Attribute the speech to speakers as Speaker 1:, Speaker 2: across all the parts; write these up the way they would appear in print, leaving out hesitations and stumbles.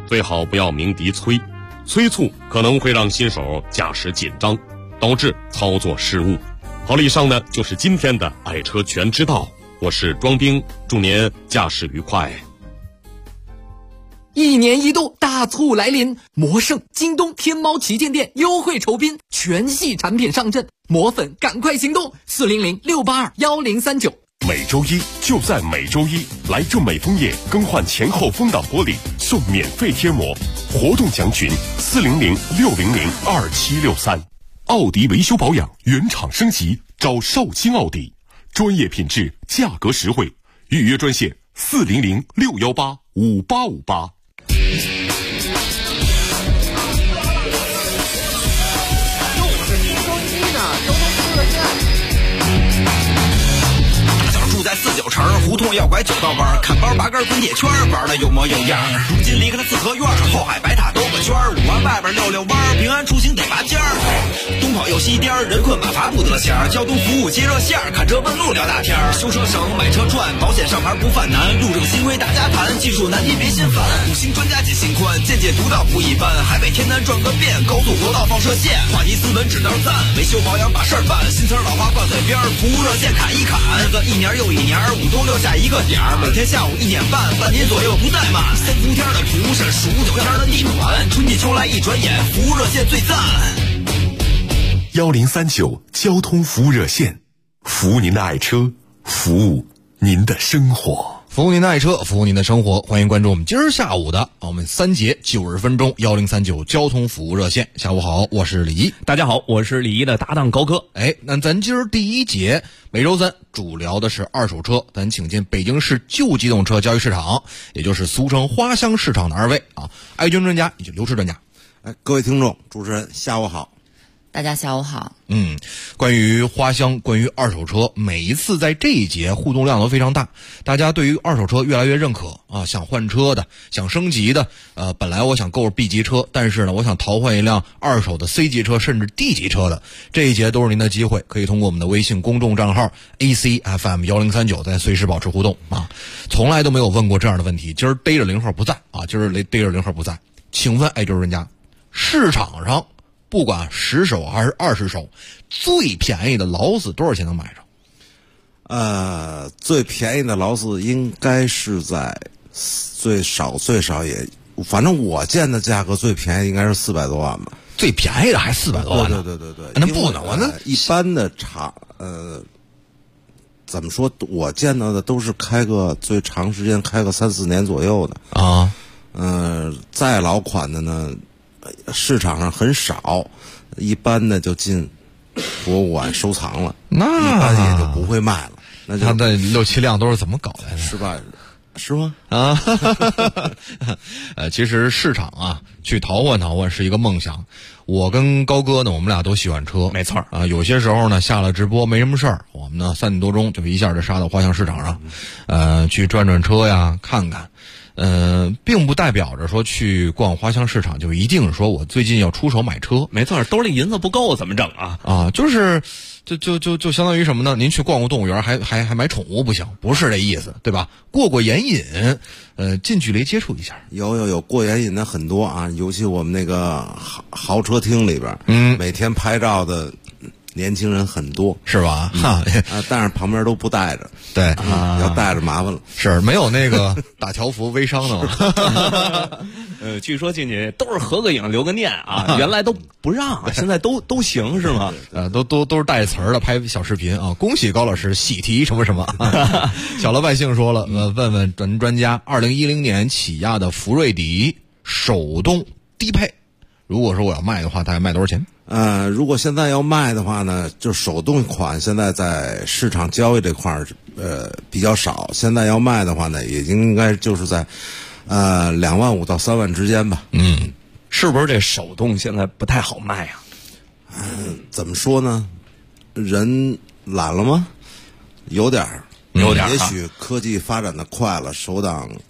Speaker 1: 最好不要鸣笛催，催促可能会让新手驾驶紧张，导致操作失误。好了，以上呢就是今天的爱车全知道，我是庄兵，祝您驾驶愉快。
Speaker 2: 一年一度大促来临，魔圣、京东、天猫旗舰店优惠酬宾，全系产品上阵，魔粉赶快行动！400-682-1039。
Speaker 3: 每周一就在每周一，来正美枫叶更换前后风挡玻璃送免费贴膜，活动详询400-600-2763。奥迪维修保养原厂升级，找绍兴奥迪，专业品质，价格实惠，预约专线400-618-5858。
Speaker 4: 在49城胡同要拐9道弯，看包拔根滚铁圈，玩的有模有样。如今离开了四合院，后海白塔兜个圈，5环外边溜弯，平安出行得拔尖儿。东跑又西颠，人困马乏不得闲。交通服务接热线，看车问路聊大天。修车省，买车赚，保险上牌不犯难。路政新规大家谈，技术难题别心烦。5星专家解心宽，见解独到不一般。海北天南转个遍，高速国道放射线。话题斯文指道赞，维修保养把事儿办。新词老话挂嘴边，服务热线砍一砍。日子一年又一年，5冬6夏一个点儿，每天下午1点半，半年左右不怠慢。3伏天的蒲是数9天的地暖，春季秋来一转眼，服务热线最赞。
Speaker 3: 1039交通服务热线，服务您的爱车，服务您的生活。
Speaker 5: 服务您的爱车，服务您的生活，欢迎关注我们今儿下午的我们3节90分钟1039交通服务热线。下午好，我是李一。
Speaker 6: 大家好，我是李一的搭档高哥。
Speaker 5: 那咱今儿第1节每周3主聊的是二手车，咱请进北京市旧机动车交易市场，也就是俗称花乡市场的2位爱军专家以及刘氏专家。
Speaker 7: 各位听众，主持人下午好。
Speaker 8: 大家下午好。
Speaker 5: 关于花乡，关于二手车，每一次在这一节互动量都非常大，大家对于二手车越来越认可想换车的，想升级的，本来我想购入 B 级车，但是呢我想淘换一辆二手的 C 级车甚至 D 级车的，这一节都是您的机会，可以通过我们的微信公众账号 ACFM1039 在随时保持互动从来都没有问过这样的问题，今儿逮着0号不在今儿逮着0号不在，请问爱军专家，市场上不管10手还是20手，最便宜的劳斯多少钱能买着？
Speaker 7: 最便宜的劳斯应该是在最少也，反正我见的价格最便宜应该是400多万吧。
Speaker 5: 最便宜的还400多万？
Speaker 7: 对，
Speaker 5: 那不能啊，那
Speaker 7: 一般的怎么说？我见到的都是最长时间开个3-4年左右的再老款的呢，市场上很少，一般的就进博物馆收藏了，
Speaker 5: 那
Speaker 7: 一般也就不会卖了。那就
Speaker 5: 他的6-7辆都是怎么搞的？
Speaker 7: 是吗？
Speaker 5: 其实市场去淘换是一个梦想。我跟高哥呢，我们俩都喜欢车，
Speaker 6: 没错
Speaker 5: 有些时候呢，下了直播没什么事儿，我们呢3点多钟就一下就杀到花乡市场上，去转转车呀，看看。并不代表着说去逛花乡市场就一定说我最近要出手买车。
Speaker 6: 没错，兜里银子不够怎么整
Speaker 5: 就是就相当于什么呢？您去逛动物园还买宠物不行，不是这意思，对吧？过眼瘾，近距离接触一下。
Speaker 7: 有过眼瘾的很多尤其我们那个豪车厅里边，每天拍照的年轻人很多，
Speaker 5: 是吧？
Speaker 7: 但是旁边都不带着，
Speaker 5: 对，
Speaker 7: 要带着麻烦了。
Speaker 5: 是没有那个打条幅微商的吗？
Speaker 6: 据说进去都是合个影留个念原来都不让，现在都行是吗？
Speaker 5: 都是带词儿的，拍小视频恭喜高老师喜提什么什么。小老百姓说了，问问专家，2010年起亚的福瑞迪手动低配，如果说我要卖的话，大概卖多少钱？
Speaker 7: 如果现在要卖的话呢，就手动款现在在市场交易这块比较少，现在要卖的话呢，也应该就是在25000到3万之间吧。
Speaker 6: 是不是这手动现在不太好卖
Speaker 7: 怎么说呢？人懒了吗？有点儿，也许科技发展的快了，手挡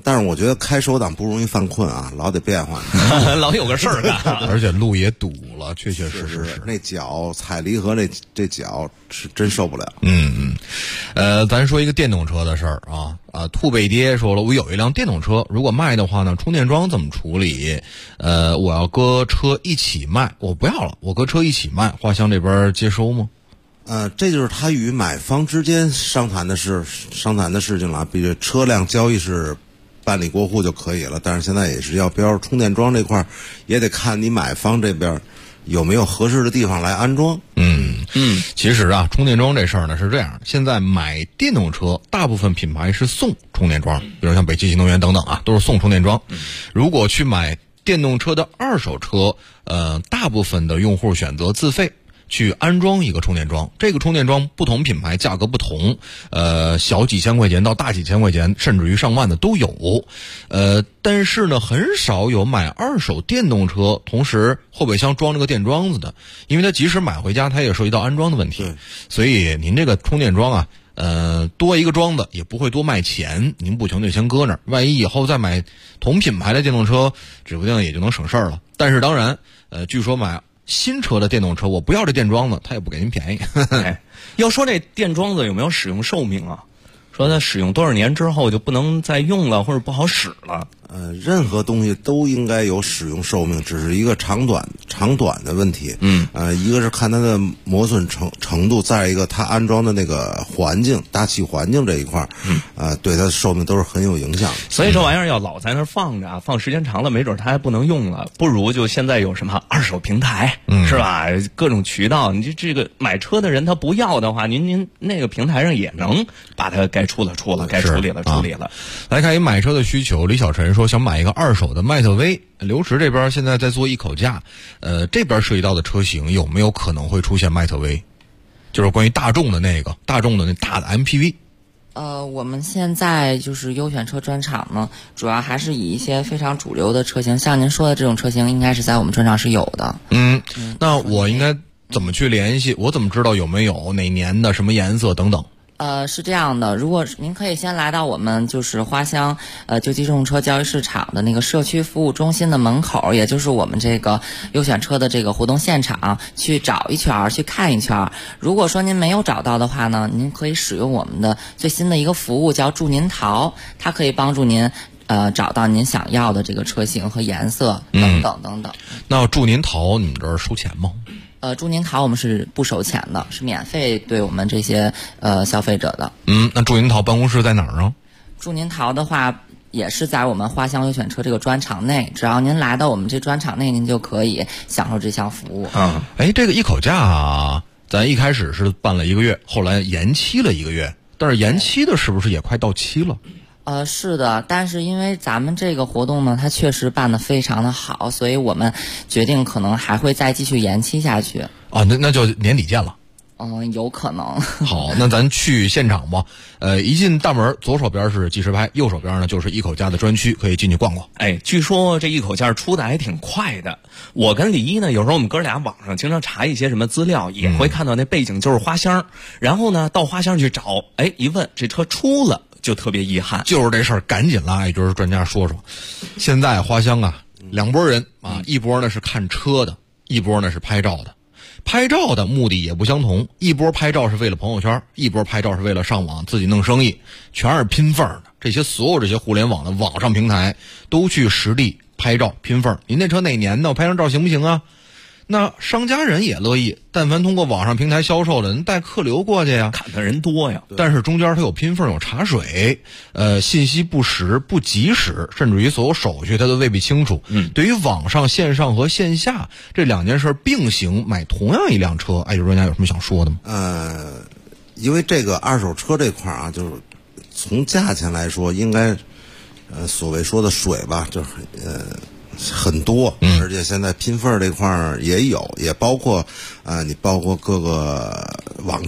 Speaker 7: 但是我觉得开手挡不容易犯困啊，老得变换，
Speaker 6: 老有个事儿干，
Speaker 5: 而且路也堵了，确确实实
Speaker 7: 是那脚踩离合这脚是真受不了。
Speaker 5: 咱说一个电动车的事儿啊，兔北爹说了，我有一辆电动车，如果卖的话呢，充电桩怎么处理？我要搁车一起卖，我不要了，我搁车一起卖，花乡这边接收吗？
Speaker 7: 这就是他与买方之间商谈的事情了，比如车辆交易是办理过户就可以了，但是现在也是要标充电桩这块儿，也得看你买方这边有没有合适的地方来安装。
Speaker 5: 其实啊，充电桩这事儿呢是这样，现在买电动车大部分品牌是送充电桩，比如像北汽新能源等等啊，都是送充电桩。如果去买电动车的二手车，大部分的用户选择自费去安装一个充电桩，这个充电桩不同品牌价格不同，小几千块钱到大几千块钱，甚至于上万的都有。但是呢，很少有买二手电动车同时后备箱装了个电桩子的，因为它即使买回家，它也涉及到安装的问题。所以您这个充电桩啊，多一个桩子也不会多卖钱，您不穷就先搁那儿，万一以后再买同品牌的电动车，指不定也就能省事儿了。但是当然，据说买新车的电动车，我不要这电桩子，他也不给您便宜。
Speaker 6: 要说这电桩子有没有使用寿命啊？说它使用多少年之后就不能再用了，或者不好使了？
Speaker 7: 任何东西都应该有使用寿命，只是一个长短的问题。一个是看它的磨损程度，再一个它安装的那个环境，大气环境这一块对它的寿命都是很有影响的。
Speaker 6: 所以这玩意儿要老在那儿放着啊，放时间长了，没准它还不能用了。不如就现在有什么二手平台，是吧？各种渠道，你这个买车的人他不要的话，您那个平台上也能把它该出了，该处理了。
Speaker 5: 来看一买车的需求，李小晨说想买一个二手的迈特威。刘驰这边现在在做一口价，这边涉及到的车型有没有可能会出现迈特威？就是关于大众的那大的 MPV。
Speaker 8: 我们现在就是优选车专场呢，主要还是以一些非常主流的车型，像您说的这种车型，应该是在我们专场是有的。
Speaker 5: 那我应该怎么去联系？我怎么知道有没有哪年的什么颜色等等？
Speaker 8: 是这样的，如果您可以先来到我们就是花乡旧机动车交易市场的那个社区服务中心的门口，也就是我们这个优选车的这个活动现场，去找一圈，去看一圈。如果说您没有找到的话呢，您可以使用我们的最新的一个服务叫祝您淘，它可以帮助您找到您想要的这个车型和颜色等等等等。
Speaker 5: 那祝您淘你们这儿收钱吗？
Speaker 8: 祝您淘我们是不收钱的，是免费对我们这些消费者的。
Speaker 5: 那祝您淘办公室在哪儿啊？
Speaker 8: 祝您淘的话也是在我们花乡优选车这个专场内，只要您来到我们这专场内，您就可以享受这项服务。
Speaker 5: 这个一口价啊，咱一开始是办了1个月，后来延期了1个月，但是延期的是不是也快到期了？
Speaker 8: 是的，但是因为咱们这个活动呢，它确实办得非常的好，所以我们决定可能还会再继续延期下去。
Speaker 5: 那就年底见了。
Speaker 8: 有可能。
Speaker 5: 好，那咱去现场吧。一进大门，左手边是计时牌，右手边呢就是一口价的专区，可以进去逛逛。
Speaker 6: 据说这一口价出的还挺快的。我跟李一呢，有时候我们哥俩网上经常查一些什么资料，也会看到那背景就是花乡，然后呢到花乡去找，一问这车出了。就特别遗憾，
Speaker 5: 就是这事儿赶紧拉，也就是专家说说。现在花乡啊，2拨人啊，一波呢是看车的，一波呢是拍照的。拍照的目的也不相同，一波拍照是为了朋友圈，一波拍照是为了上网自己弄生意，全是拼缝的。所有这些互联网的网上平台都去实地拍照拼缝。您那车哪年的？我拍张照行不行啊？那商家人也乐意，但凡通过网上平台销售的，人带客流过去呀，
Speaker 6: 看的人多呀。
Speaker 5: 但是中间它有拼缝，有查水，信息不实不及时，甚至于所有手续它都未必清楚。对于网上线上和线下这2件事并行买同样一辆车，有专家有什么想说的吗？
Speaker 7: 因为这个二手车这块啊，就是从价钱来说，应该所谓说的水吧，就是很多，而且现在拼缝这块也有，也包括你包括各个网站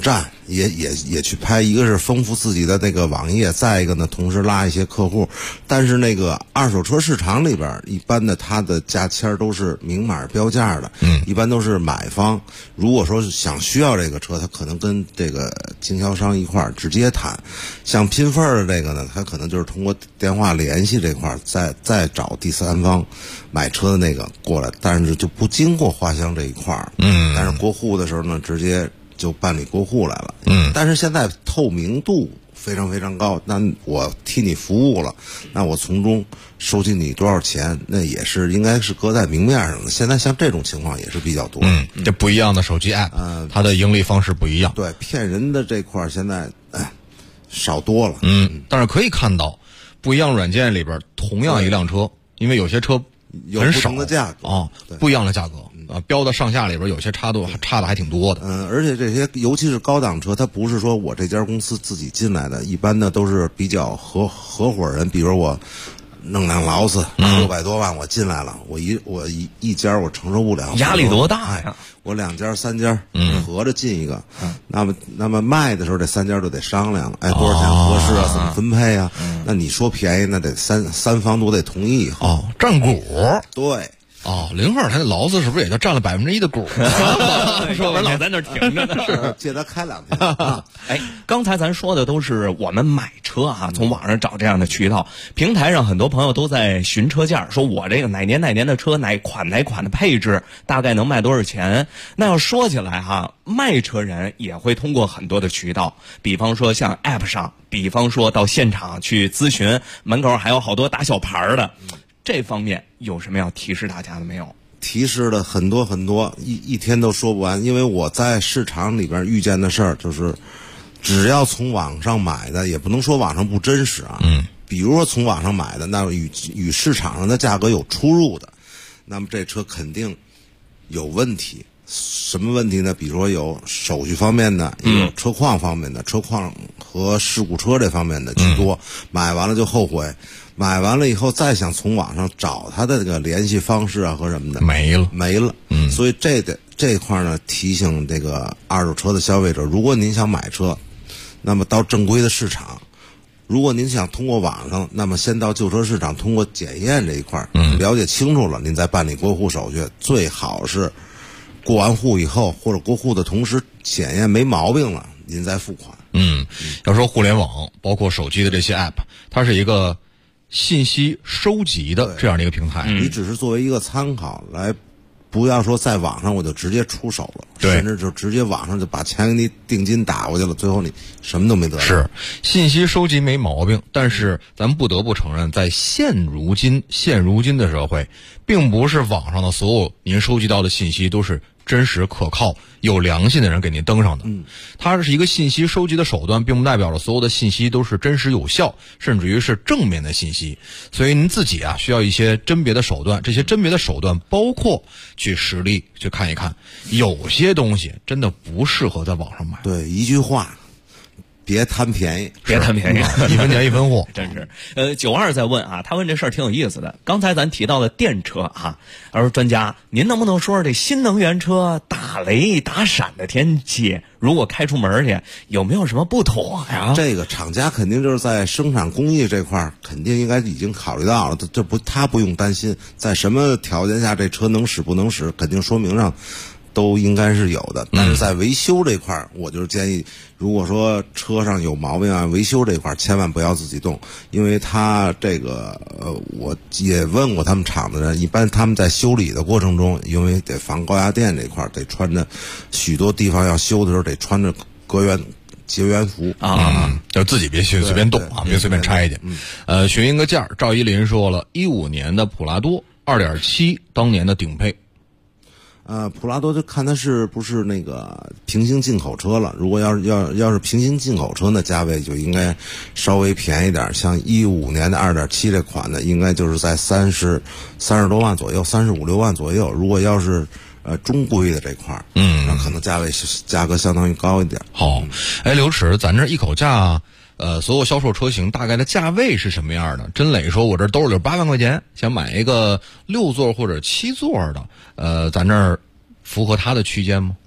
Speaker 7: 也去拍，一个是丰富自己的那个网页，再一个呢，同时拉一些客户。但是那个二手车市场里边，一般的它的价签都是明码标价的，一般都是买方。如果说想需要这个车，他可能跟这个经销商一块儿直接谈。像拼份儿的这个呢，他可能就是通过电话联系这块儿，再找第三方买车的那个过来，但是就不经过花乡这一块儿。但是过户的时候呢，直接就办理过户来了。但是现在透明度非常非常高，那我替你服务了，那我从中收取你多少钱，那也是应该是搁在明面上的。现在像这种情况也是比较多。
Speaker 5: 这不一样的手机 app，它的盈利方式不一样。
Speaker 7: 对，骗人的这块现在少多了。
Speaker 5: 但是可以看到，不一样软件里边同样一辆车，因为有些车很少
Speaker 7: 的价格
Speaker 5: 啊，不一样的价格。标的上下里边有些差的还挺多的。
Speaker 7: 而且这些尤其是高档车，它不是说我这家公司自己进来的，一般的都是比较合伙人，比如我弄辆劳斯600多万我进来了，我一家我承受不了，
Speaker 6: 压力多大呀？
Speaker 7: 我2家3家合着进一个，那么卖的时候这3家就得商量，多少钱合适啊，怎么分配啊？那你说便宜，那得三方都得同意以后。
Speaker 5: 占股。
Speaker 7: 对。
Speaker 5: 0号他那劳斯是不是也就占了1%的股？
Speaker 6: 说完老在那停着呢，
Speaker 7: 是借他开2天啊！
Speaker 6: 刚才咱说的都是我们买车啊，从网上找这样的渠道，平台上很多朋友都在询车价，说我这个哪年的车，哪款的配置，大概能卖多少钱？那要说起来哈，卖车人也会通过很多的渠道，比方说像 App 上，比方说到现场去咨询，门口还有好多打小牌的。这方面有什么要提示大家的没有？
Speaker 7: 提示的很多很多，一天都说不完。因为我在市场里边遇见的事儿，就是只要从网上买的，也不能说网上不真实啊。比如说从网上买的，那与市场上的价格有出入的，那么这车肯定有问题。什么问题呢？比如说有手续方面的，也有车况方面的，车况和事故车这方面的居多。买完了就后悔，买完了以后再想从网上找他的这个联系方式啊和什么的，没了。所以这块呢，提醒这个二手车的消费者，如果您想买车，那么到正规的市场。如果您想通过网上，那么先到旧车市场通过检验这一块，了解清楚了，您再办理过户手续。最好是过完户以后，或者过户的同时检验没毛病了，您再付款。
Speaker 5: 要说互联网，包括手机的这些 app， 它是一个信息收集的这样的一个平台。
Speaker 7: 你只是作为一个参考来，不要说在网上我就直接出手了，甚至就直接网上就把钱给你定金打过去了，最后你什么都没得到。
Speaker 5: 是信息收集没毛病，但是咱们不得不承认，在现如今的社会，并不是网上的所有您收集到的信息都是真实可靠有良心的人给您登上的。它是一个信息收集的手段，并不代表着所有的信息都是真实有效，甚至于是正面的信息。所以您自己啊需要一些甄别的手段，这些甄别的手段包括去实地去看一看，有些东西真的不适合在网上买。
Speaker 7: 对，一句话，别贪便宜，
Speaker 6: 别贪便宜，
Speaker 5: 一分钱一分货，
Speaker 6: 真是。92在问啊，他问这事儿挺有意思的。刚才咱提到的电车啊，他说专家，您能不能说说这新能源车打雷打闪的天气，如果开出门去有没有什么不妥呀？
Speaker 7: 这个厂家肯定就是在生产工艺这块儿，肯定应该已经考虑到了，他不用担心，在什么条件下这车能使不能使，肯定说明上都应该是有的。但是在维修这块儿，我就是建议，如果说车上有毛病啊，维修这块儿千万不要自己动，因为他这个我也问过他们厂的人，一般他们在修理的过程中，因为得防高压电这块儿，得穿着许多地方要修的时候得穿着绝缘服
Speaker 5: 就自己别随便动啊，别随便拆去。询一个价，赵一林说了，15年的普拉多 2.7 当年的顶配。
Speaker 7: 普拉多就看它是不是那个平行进口车了。如果要是平行进口车，那价位就应该稍微便宜点。像15年的 2.7 这款的，应该就是在30多万左右，35、6万左右。如果要是中规的这块那可能价格相当于高一点。
Speaker 5: 好，刘驰，咱这一口价。所有销售车型大概的价位是什么样的？真磊说，我这兜里8万块钱，想买一个6座或者7座的，咱这儿符合他的区间吗？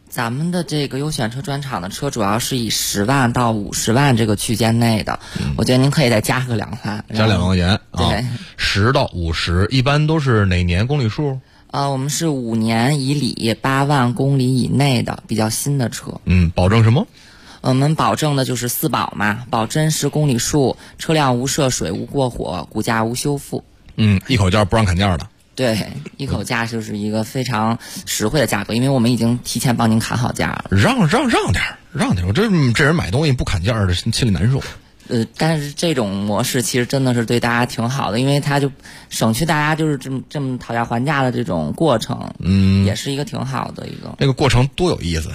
Speaker 8: 咱们的这个优选车专场的车主要是以10万到50万这个区间内的，我觉得您可以再加个2万，
Speaker 5: 加2万块钱
Speaker 8: 对
Speaker 5: ，10到50，一般都是哪年公里数？
Speaker 8: 我们是5年以里8万公里以内的比较新的车。
Speaker 5: 保证什么？
Speaker 8: 我们保证的就是4保嘛，保真实公里数、车辆无涉水、无过火、骨架无修复。
Speaker 5: 一口价不让砍价的。
Speaker 8: 对，一口价就是一个非常实惠的价格，因为我们已经提前帮您砍好价了。
Speaker 5: 让点，我这人买东西不砍价的，心里难受。
Speaker 8: 但是这种模式其实真的是对大家挺好的，因为它就省去大家就是这么讨价还价的这种过程，也是一个挺好的一个。
Speaker 5: 那个过程多有意思。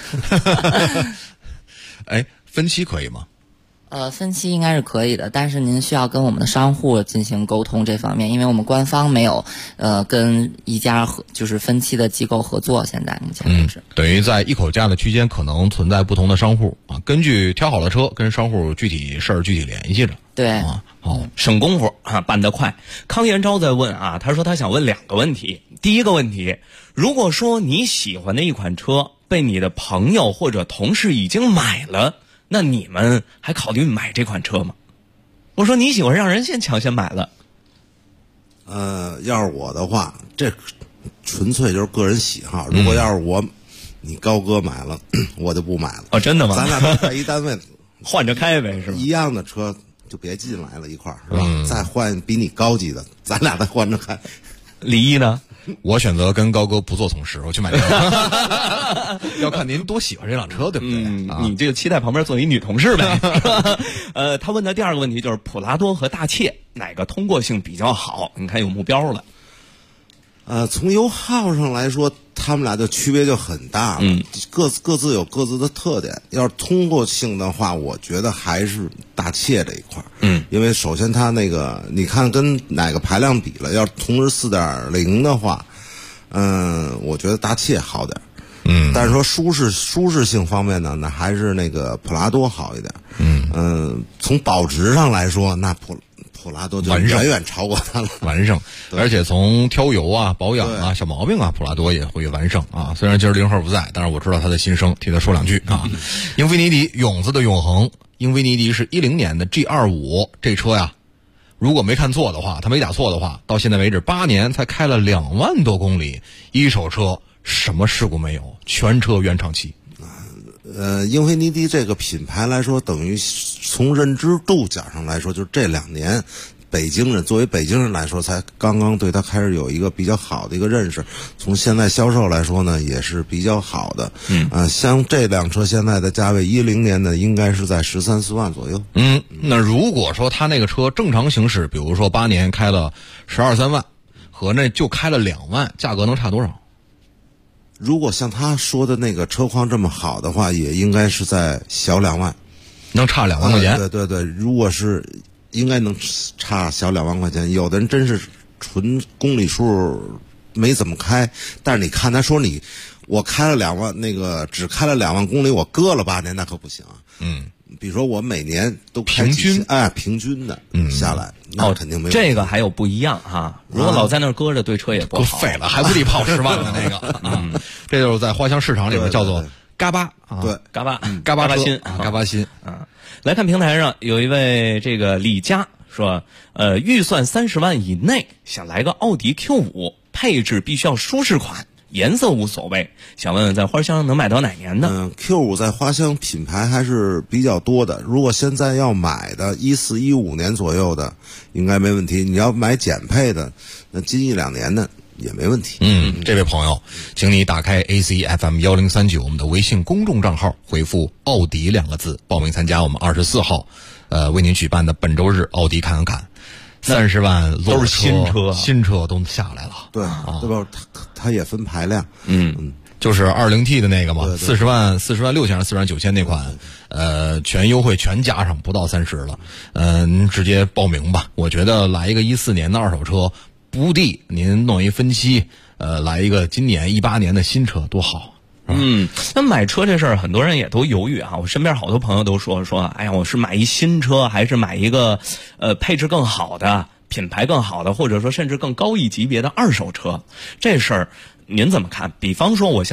Speaker 5: 哎，分期可以吗？
Speaker 8: 分期应该是可以的，但是您需要跟我们的商户进行沟通这方面，因为我们官方没有跟一家就是分期的机构合作，现在目前为止。
Speaker 5: 等于在一口价的区间可能存在不同的商户啊，根据挑好了车跟商户具体事儿具体联系着。
Speaker 8: 对，
Speaker 6: 省功夫啊，办得快。康延昭在问啊，他说他想问2个问题。第一个问题，如果说你喜欢的一款车被你的朋友或者同事已经买了，那你们还考虑买这款车吗？我说你喜欢让人抢先买了。
Speaker 7: 要是我的话，这纯粹就是个人喜好。如果要是你高哥买了，我就不买了。
Speaker 6: 哦，真的吗？
Speaker 7: 咱俩都在一单位，
Speaker 6: 换着开呗，是吧？
Speaker 7: 一样的车就别进来了一块儿，是吧？再换比你高级的，咱俩再换着开。
Speaker 6: 李一呢？
Speaker 5: 我选择跟高哥不做同事，我去买车。要看您多喜欢这辆车，对不对？
Speaker 6: 你这个期待旁边坐一女同事呗。他问的第2个问题就是普拉多和大切哪个通过性比较好？你看有目标了。
Speaker 7: 从油耗上来说，他们俩的区别就很大了，各自有各自的特点。要是通过性的话，我觉得还是大切这一块因为首先它那个，你看跟哪个排量比了，要是同时4.0的话，我觉得大切好点。但是说舒适性方面呢，那还是那个普拉多好一点。从保值上来说，那普拉多就远远超过它了，
Speaker 5: 完胜。而且从挑油啊、保养啊、小毛病啊，普拉多也会完胜啊。虽然今儿0号不在，但是我知道他的心声，替他说2句啊。英菲尼迪勇子的永恒，英菲尼迪是10年的 G25 这车呀，如果没看错的话，他没打错的话，到现在为止8年才开了2万多公里，一手车什么事故没有，全车原厂漆。
Speaker 7: 英菲尼迪这个品牌来说，等于从认知度讲上来说，就是这2年，作为北京人来说，才刚刚对它开始有一个比较好的一个认识。从现在销售来说呢，也是比较好的。像这辆车现在的价位，10年的应该是在13、14万左右。
Speaker 5: 那如果说他那个车正常行驶，比如说8年开了12、13万，和那就开了2万，价格能差多少？
Speaker 7: 如果像他说的那个车况这么好的话，也应该是在小2万，
Speaker 5: 能差2万块钱。
Speaker 7: 对，如果是应该能差小2万块钱。有的人真是纯公里数没怎么开，但是你看他说我开了2万，那个只开了2万公里，我搁了8年，那可不行啊。比如说我每年都开平均的下来，那肯定没有。
Speaker 6: 这个还有不一样哈。如果老在那儿搁着，对车也不好。
Speaker 5: 废了，还不得泡10万的那个。这就是在花乡市场里面叫做嘎巴啊，
Speaker 7: 对，
Speaker 6: 嘎巴
Speaker 5: 新，嘎巴新
Speaker 6: 啊。来看平台上有一位这个李佳说，预算30万以内，想来个奥迪 Q5，配置必须要舒适款。颜色无所谓，想问问在花乡能买到哪年的
Speaker 7: ？Q5 在花乡品牌还是比较多的。如果现在要买的14、15年左右的，应该没问题。你要买减配的，那近1、2年的也没问题。
Speaker 5: 这位朋友，请你打开 ACFM1039我们的微信公众账号，回复“奥迪”2个字，报名参加我们24号为您举办的本周日奥迪看看。30万
Speaker 6: 都是
Speaker 5: 新车都下来了。
Speaker 7: 对吧？它也分排量。
Speaker 5: 就是 20T 的那个嘛，40万6千、40万9千那款，全优惠全加上不到30了。您直接报名吧。我觉得来一个14年的二手车，不地您弄一分期，来一个今年18年的新车多好。
Speaker 6: 那买车这事儿，很多人也都犹豫啊。我身边好多朋友都说，哎呀，我是买一新车，还是买一个配置更好的、品牌更好的，或者说甚至更高一级别的二手车？这事儿您怎么看？比方说，我现在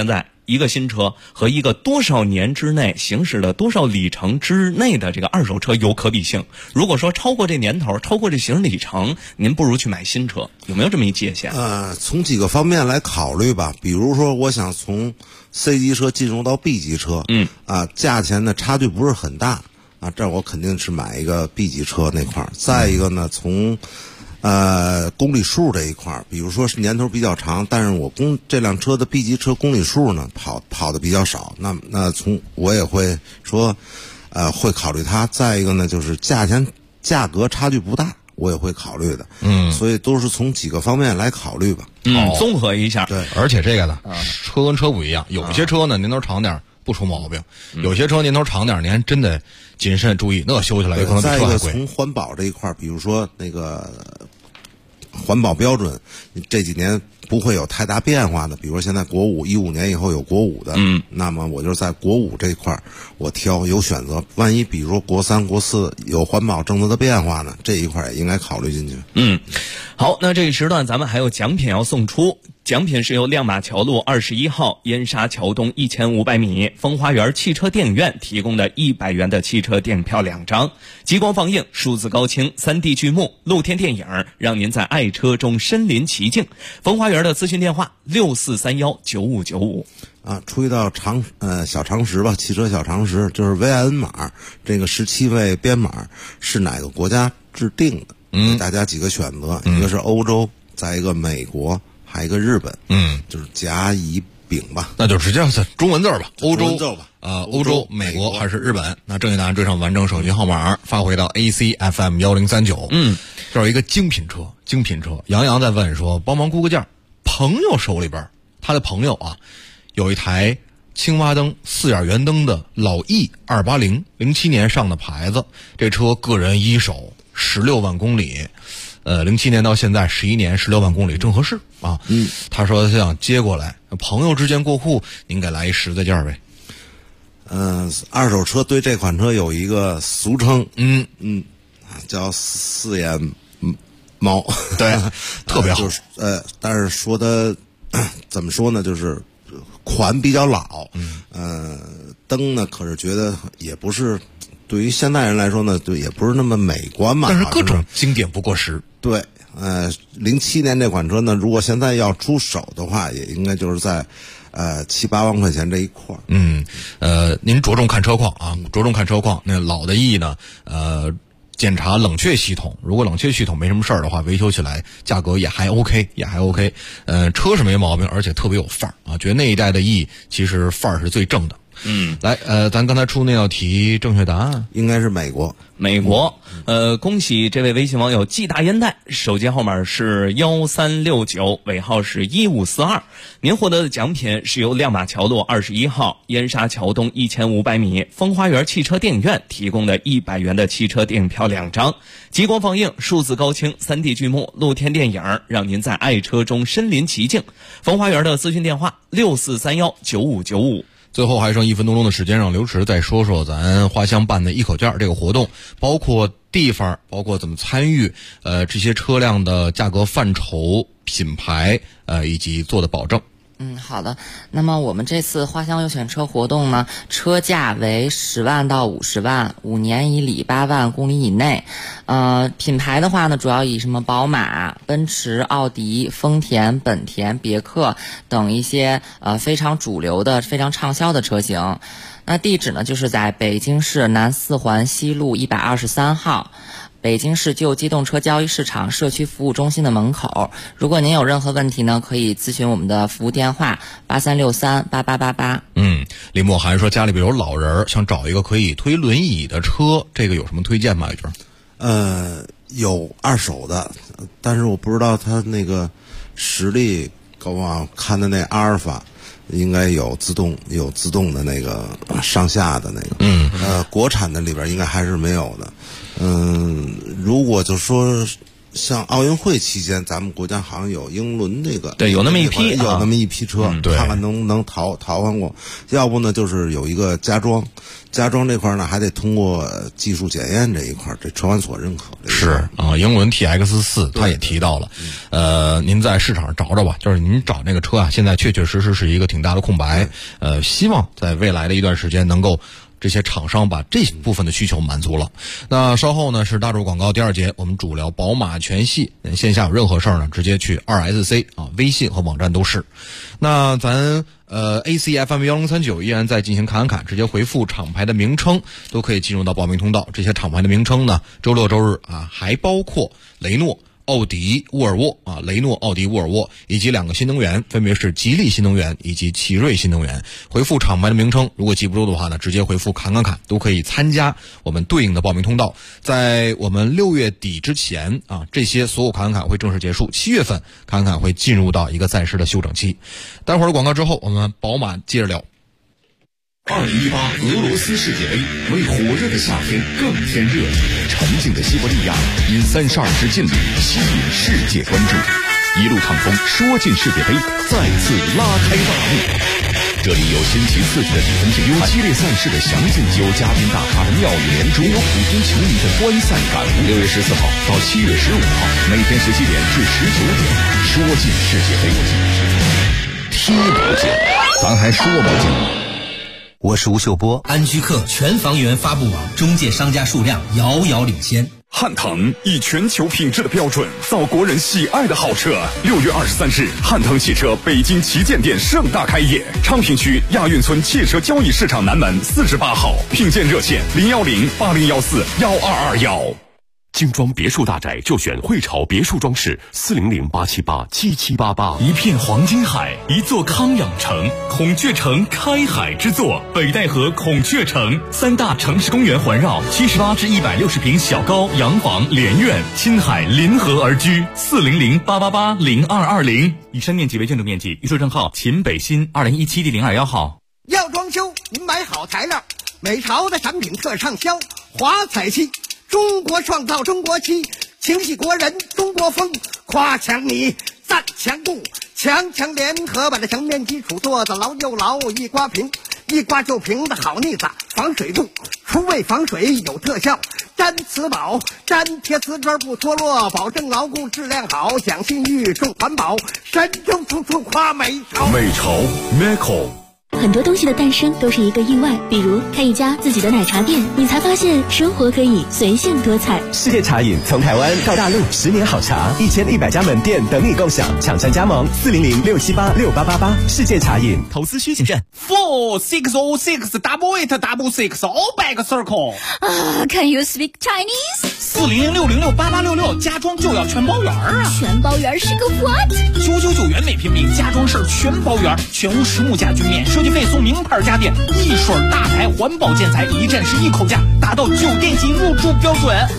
Speaker 6: 一个新车和一个多少年之内行驶了多少里程之内的这个二手车有可比性。如果说超过这年头，超过这行驶里程，您不如去买新车，有没有这么一界限？
Speaker 7: 从几个方面来考虑吧。比如说，我想从 C 级车进入到 B 级车，价钱的差距不是很大啊，这我肯定是买一个 B 级车那块儿。再一个呢，从公里数这一块儿，比如说是年头比较长，但是我这辆车的 B 级车公里数呢跑的比较少，那我也会说，会考虑它。再一个呢，就是价格差距不大，我也会考虑的。所以都是从几个方面来考虑吧。
Speaker 6: 综合一下。
Speaker 7: 对，
Speaker 5: 而且这个呢，车跟车不一样，有些车呢年头长点不出毛病，有些车年头长点您还真得谨慎注意，那修起来有可能比车还贵。
Speaker 7: 再一个从环保这一块，比如说那个环保标准，这几年不会有太大变化的。比如说现在国五15年以后有国五的，那么我就是在国五这一块我挑有选择。万一比如说国3、国4有环保政策的变化呢，这一块也应该考虑进去。
Speaker 6: 好，那这个时段咱们还有奖品要送出。奖品是由亮马桥路21号燕莎桥东1500米风花园汽车电影院提供的100元的汽车电影票2张，极光放映、数字高清、3D 剧目、露天电影，让您在爱车中身临其境。风花园的咨询电话64319595。
Speaker 7: 出一道小常识吧，汽车小常识，就是 VIN 码这个17位编码是哪个国家制定的？给大家几个选择，一个是欧洲，再一个美国，还有一个日本。就是甲乙丙吧，
Speaker 5: 那就直接是中文字吧，欧洲
Speaker 7: 吧。
Speaker 5: 欧洲、美国还是日本？那正确答案追上完整手机号码，发回到 ACFM 1039。这有一个精品车。杨洋在问说，帮忙估个价。朋友手里边，他的朋友有一台青蛙灯4眼圆灯的老 E280， 07年上的牌子，这车个人一手，16万公里。07年到现在11年，16万公里正合适啊。他说他想接过来，朋友之间过户，您给来一实在价呗。
Speaker 7: 二手车对这款车有一个俗称，叫4眼猫，
Speaker 5: 对，特别好。
Speaker 7: 就是但是说的怎么说呢？就是款比较老，灯呢，可是觉得也不是。对于现代人来说呢，对，也不是那么美观嘛。
Speaker 5: 但是各种经典不过时。
Speaker 7: 对，07年这款车呢，如果现在要出手的话，也应该就是在7、8万块钱这一块。
Speaker 5: 您着重看车况啊，那老的 E 呢，检查冷却系统，如果冷却系统没什么事儿的话，维修起来价格也还 OK。车是没毛病，而且特别有范儿啊，觉得那一代的 E 其实范儿是最正的。来，咱刚才出那道题正确答案
Speaker 7: 应该是美国。
Speaker 6: 恭喜这位微信网友季大烟袋，手机号码是1369，尾号是1542。您获得的奖品是由亮马桥路21号燕莎桥东1500米风花园汽车电影院提供的100元的汽车电影票2张，极光放映、数字高清、3D 剧目、露天电影，让您在爱车中身临其境。风花园的咨询电话64319595。
Speaker 5: 最后还剩1分多钟的时间，让刘驰再说说咱花乡办的一口价这个活动，包括地方，包括怎么参与，这些车辆的价格范畴、品牌，以及做的保证。
Speaker 8: 好的。那么我们这次花乡优选车活动呢，车价为10万到50万，5年以里8万公里以内。品牌的话呢，主要以什么宝马、奔驰、奥迪、丰田、本田、别克等一些非常主流的、非常畅销的车型。那地址呢，就是在北京市南四环西路123号。北京市旧机动车交易市场社区服务中心的门口。如果您有任何问题呢，可以咨询我们的服务电话83638888。
Speaker 5: 李默涵说家里边有老人，想找一个可以推轮椅的车，这个有什么推荐吗？一句
Speaker 7: 有二手的，但是我不知道他那个实力高不高。看的那阿尔法应该有自动的那个上下的那个。国产的里边应该还是没有的。如果就说像奥运会期间，咱们国家好像有英伦那个，
Speaker 6: 对，有那么一批，
Speaker 7: 有那么一批车，看看能淘换过。要不呢，就是有一个家装这块呢，还得通过技术检验这一块，这车管所认可。
Speaker 5: 是啊，英伦 TX4他也提到了，您在市场上找找吧，就是您找那个车啊，现在确确实实是一个挺大的空白，希望在未来的一段时间能够。这些厂商把这部分的需求满足了。那稍后呢是大众广告第2节，我们主聊宝马全系。线下有任何事儿呢，直接去2SC 啊，微信和网站都是。那咱ACFM1039依然在进行侃，直接回复厂牌的名称都可以进入到报名通道。这些厂牌的名称呢，周六周日啊，还包括雷诺、奥迪、沃尔沃啊，雷诺、奥迪、沃尔沃以及2个新能源，分别是吉利新能源以及奇瑞新能源。回复厂牌的名称，如果记不住的话呢，直接回复侃都可以参加我们对应的报名通道。在我们6月底之前啊，这些所有侃会正式结束，7月份侃会进入到一个暂时的休整期。待会儿广告之后，我们宝马接着聊。
Speaker 3: 2018俄罗斯世界杯为火热的夏天更添热情，沉静的西伯利亚因32支劲旅吸引世界关注，一路畅风，说进世界杯再次拉开大幕。这里有新奇刺激的比分竞赛，有激烈赛事的详尽，有嘉宾大咖的妙语连珠，有普通球迷的观赛感悟。6月14号到7月15号，每天17点至19点，说进世界杯，踢不进，咱还说不进。
Speaker 9: 我是吴秀波，安居客全房源发布网中介商家数量遥遥领先。
Speaker 3: 汉腾以全球品质的标准造国人喜爱的好车。6月23日，汉腾汽车北京旗舰店盛大开业，昌平区亚运村汽车交易市场南门48号，聘建热线010-8014-1221。 精装别墅大宅就选汇潮别墅装饰，400-878-7788。
Speaker 10: 一片黄金海，一座康养城，孔雀城开海之作，北戴河孔雀城，3大城市公园环绕，78至160平小高洋房连院，亲海临河而居，400-888-0220。以上面积为建筑面积，预售证号秦北新2017第021号。
Speaker 11: 要装修，您买好材料，美潮的产品特畅销，华彩漆。中国创造中国漆，情系国人中国风，夸强你赞强度，强联合把这墙面基础做得牢又牢，一刮平一刮就平的好腻子，防水度除味防水有特效，粘瓷宝粘贴瓷砖不脱落，保证牢固质量好，讲信誉重环保，神州处处夸美潮。
Speaker 3: 美潮 Meco。
Speaker 12: 很多东西的诞生都是一个意外，比如开一家自己的奶茶店，你才发现生活可以随性多彩。
Speaker 13: 世界茶饮从台湾到大陆，10年好茶，1100家门店等你共享，抢占加盟400-678-6888。世界茶饮，
Speaker 14: 投资需谨慎。4606888 circle。
Speaker 12: Can you speak Chinese？
Speaker 14: 400-606-8866，家装就要全包圆啊！
Speaker 12: 全包圆是个 what
Speaker 14: ？999元每平米，家装事全包圆，全屋实木家具免设计费送名牌家电，一水大牌环保建材，一站式一口价，达到酒店级入住标准啊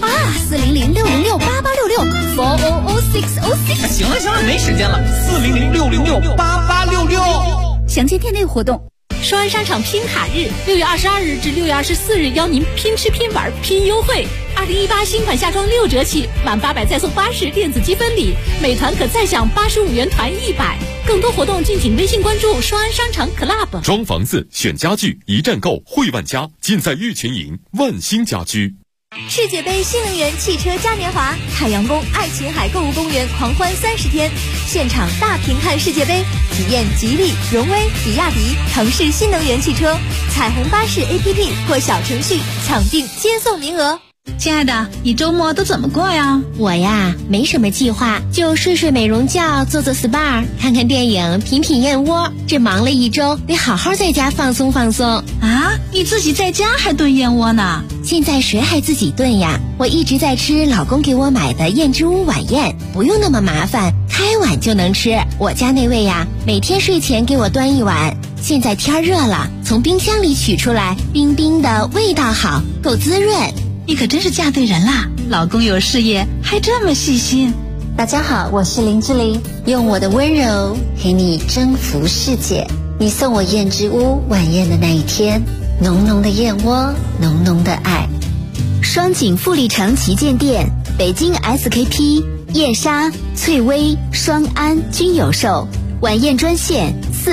Speaker 12: ！400-606-8866，400-606。
Speaker 14: 行了，没时间了，400-606-8866。
Speaker 12: 详见店内活动。双安商场拼卡日，6月22日至6月24日，邀您拼吃拼玩拼优惠。2018新款夏装6折起，满800再送80电子积分礼，美团可再享85元团100。更多活动敬请微信关注双安商场 Club。
Speaker 3: 装房子选家具，一站购汇万家，尽在玉群营万兴家居。
Speaker 15: 世界杯新能源汽车嘉年华，海洋宫爱琴海购物公园狂欢30天，现场大屏看世界杯，体验吉利、荣威、比亚迪、腾势新能源汽车，彩虹巴士 APP 或小程序抢订接送名额。
Speaker 16: 亲爱的，你周末都怎么过呀？
Speaker 17: 我呀，没什么计划，就睡睡美容觉，做做 SPA， 看看电影，品品燕窝。这忙了一周，得好好在家放松放松。
Speaker 16: 啊，你自己在家还炖燕窝呢？
Speaker 17: 现在谁还自己炖呀？我一直在吃老公给我买的燕之屋晚宴，不用那么麻烦，开碗就能吃。我家那位呀，每天睡前给我端一碗。现在天热了，从冰箱里取出来，冰冰的，味道好，够滋润。
Speaker 16: 你可真是嫁对人啦！老公有事业，还这么细心。
Speaker 18: 大家好，我是林志玲，用我的温柔陪你征服世界。你送我燕之屋晚宴的那一天，浓浓的燕窝，浓浓的爱。
Speaker 12: 双井富力城旗舰店，北京 SKP
Speaker 17: 叶莎、翠微、双安均有售。晚宴专线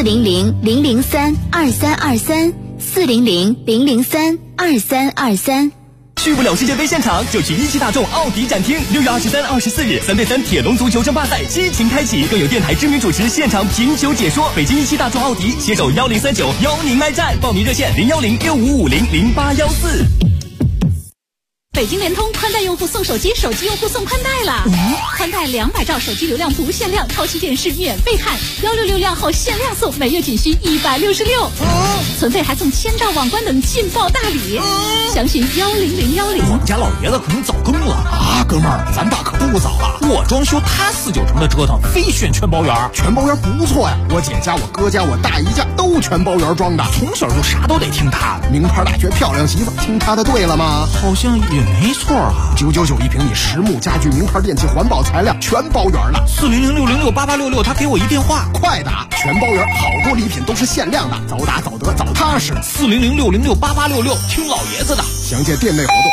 Speaker 17: 400-003-2323，400-003-2323。
Speaker 9: 去不了世界杯现场，就去一汽大众奥迪展厅。6月23、24日3对3铁笼足球争霸赛激情开启，更有电台知名主持现场评球解说。北京一汽大众奥迪携手1039邀您来战，报名热线010-6550-0814。
Speaker 12: 北京联通宽带用户送手机，手机用户送宽带了。宽带200兆手机流量不限量，超级电视免费看，166量后限量送，每月仅需166。存费还送1000兆网关等劲爆大礼。详询10010。
Speaker 14: 我们家老爷子可能早更了啊，哥们儿，咱爸可不早了。我装修，他49成的折腾，非选全包圆。全包圆不错呀，我姐家、我哥家、我大姨家都全包圆装的，从小就啥都得听他的。名牌大学漂亮媳妇，听他的对了吗？好像也没错啊，999一平米，实木家具、名牌电器、环保材料，全包圆了。400-606-8866，他给我一电话，快打！全包圆，好多礼品都是限量的，早打早得早踏实。400-606-8866，听老爷子的。详见店内活动。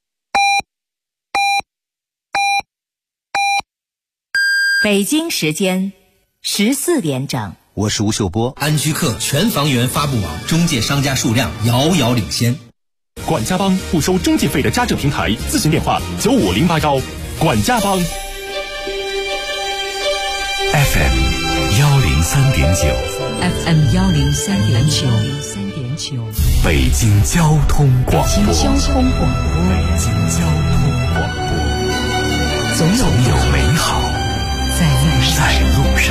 Speaker 19: 北京时间14点整。
Speaker 9: 我是吴秀波。安居客全房源发布网，中介商家数量遥遥领先。
Speaker 10: 管家帮不收中介费的家政平台，咨询电话9508管家帮。
Speaker 3: FM 103.9
Speaker 19: FM 103.9，
Speaker 3: 北京交通广播。
Speaker 19: 北京交通广播，总有
Speaker 3: 美好
Speaker 19: 在
Speaker 3: 路上。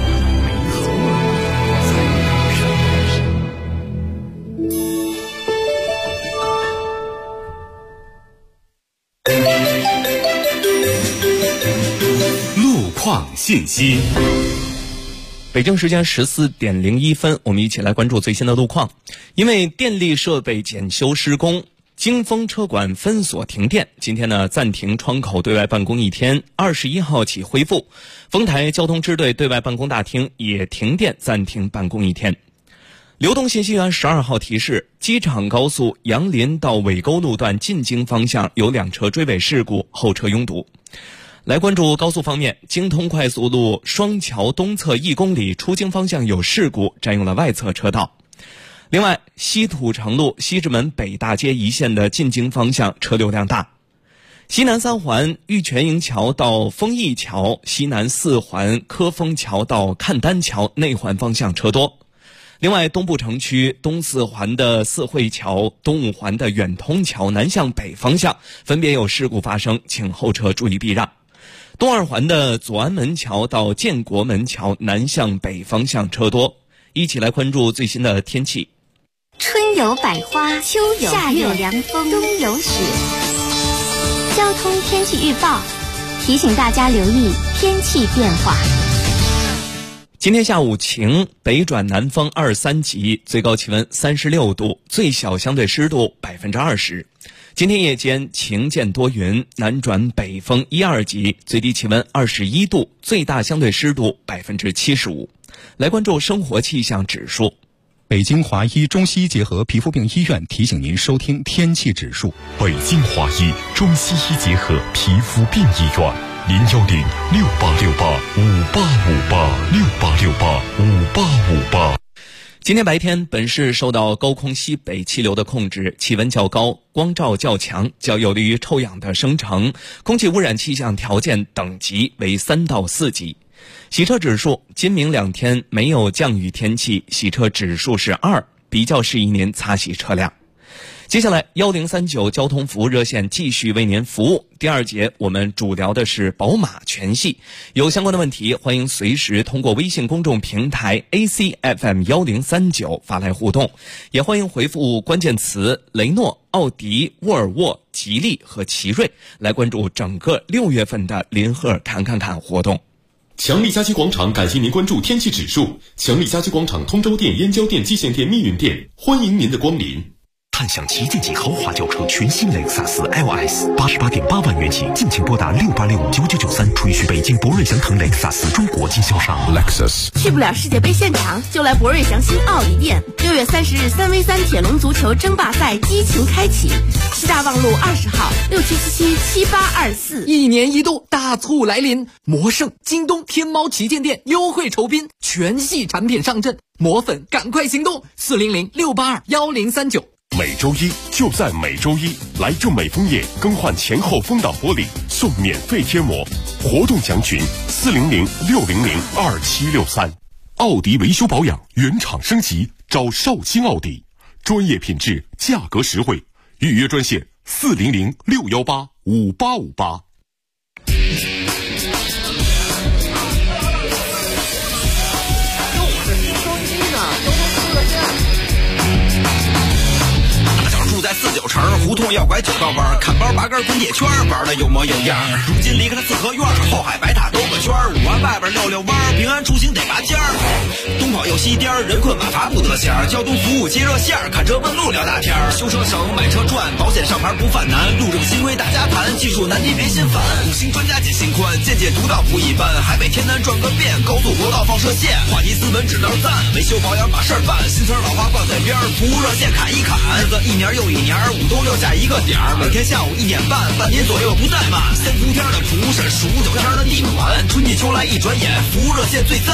Speaker 10: 路况信息。
Speaker 6: 北京时间14点01分，我们一起来关注最新的路况。因为电力设备检修施工，京丰车管分所停电，今天呢暂停窗口对外办公一天，21号起恢复。丰台交通支队对外办公大厅也停电暂停办公一天。流动信息源12号提示，机场高速杨林到尾沟路段进京方向有2车追尾事故，后车拥堵。来关注高速方面，京通快速路双桥东侧1公里出京方向有事故，占用了外侧车道。另外，西土城路西直门北大街一线的进京方向车流量大。西南3环玉泉营桥到丰益桥，西南4环科丰桥到看丹桥内环方向车多。另外，东部城区东4环的四惠桥、东5环的远通桥南向北方向分别有事故发生，请后车注意避让。东2环的左安门桥到建国门桥南向北方向车多。一起来关注最新的天气。
Speaker 15: 春有百花，秋有夏有凉风，冬有雪。交通天气预报提醒大家留意天气变化。
Speaker 6: 今天下午晴，北转南风2、3级，最高气温36度，最小相对湿度20%。今天夜间晴见多云，南转北风1、2级，最低气温21度，最大相对湿度75%。来关注生活气象指数。
Speaker 20: 北京华医中西医结合皮肤病医院提醒您收听天气指数。
Speaker 3: 北京华医中西医结合皮肤病医院，010-6868-5858，6868-5858。
Speaker 6: 今天白天，本市受到高空西北气流的控制，气温较高，光照较强，较有利于臭氧的生成，空气污染气象条件等级为3到4级。洗车指数，今明2天没有降雨天气，洗车指数是2，比较适宜您擦洗车辆。接下来1039交通服务热线继续为您服务。第2节我们主聊的是宝马全系，有相关的问题欢迎随时通过微信公众平台 ACFM1039 发来互动，也欢迎回复关键词雷诺、奥迪、沃尔沃、吉利和奇瑞来关注整个6月份的林赫侃活动。
Speaker 10: 强力家居广场感谢您关注天气指数。强力家居广场通州店、燕郊店、蓟县店、密云店，欢迎您的光临。
Speaker 21: 探享旗舰级豪华轿车，全新雷克萨斯 LS，88.8万元起，敬请拨打68659993，垂询北京博瑞祥腾雷克萨斯中国经销商。
Speaker 22: Lexus 去不了世界杯现场，就来博瑞祥新奥迪店。6月30日3v3铁笼足球争霸赛激情开启，西大望路20号67777824。
Speaker 2: 1年1度大促来临，魔圣、京东、天猫旗舰店优惠酬宾，全系产品上阵，魔粉赶快行动！400-682-1039。
Speaker 10: 每周一就在每周一，来正美枫叶更换前后风挡玻璃送免费贴膜，活动详询400-600-2763。奥迪维修保养原厂升级，找绍兴奥迪，专业品质，价格实惠，预约专线400-618-5858。
Speaker 4: 住在49城，胡同要拐9道弯，看包拔根滚铁圈，玩的有模有样。如今离开了四合院，后海白塔兜个圈，5环外边溜溜弯，平安出行得拔尖儿。东跑又西颠，人困马乏不得闲，交通服务接热线，看车问路聊大天，修车省买车赚，保险上牌不犯难，路政新规大家谈，技术难题别心烦，五星专家解心宽，见解独到不一般，海北天南转个遍，高速国道放射线，话题斯文只能赞，维修保养把事儿办，新词老话挂嘴边，服务热线砍一砍，日子一年又一年，5冬6夏一个点儿，每天下午1点半，半年左右不怠慢。3伏天的蒲是数9天的地暖，春季秋来一转眼，服务热线最赞。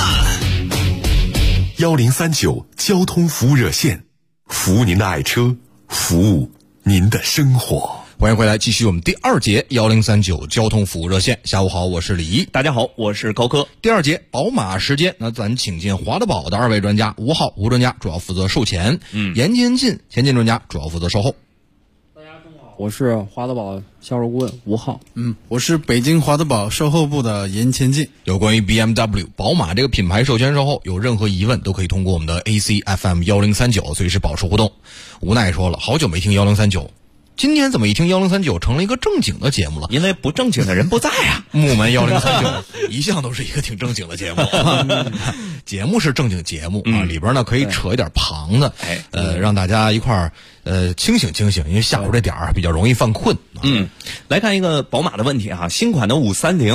Speaker 10: 1039交通服务热线，服务您的爱车，服务您的生活。
Speaker 5: 欢迎回来，继续我们第2节1039交通服务热线。下午好，我是李怡。
Speaker 6: 大家好，我是高科。
Speaker 5: 第2节宝马时间，那咱请进华德宝的2位专家，5号吴专家主要负责售前，严金进前进专家主要负责售后。
Speaker 23: 我是华德宝销售顾问5号。
Speaker 24: 我是北京华德宝售后部的严前进。
Speaker 5: 有关于 BMW 宝马这个品牌授权售后有任何疑问，都可以通过我们的 ACFM 1039随时保持互动。无奈说了，好久没听1039。今天怎么一听1039成了一个正经的节目了？
Speaker 6: 因为不正经的人不在啊。
Speaker 5: 木门1039一向都是一个挺正经的节目，节目是正经节目啊，里边呢可以扯一点旁的，让大家一块儿清醒清醒，因为下午这点儿比较容易犯困。
Speaker 6: 来看一个宝马的问题啊，新款的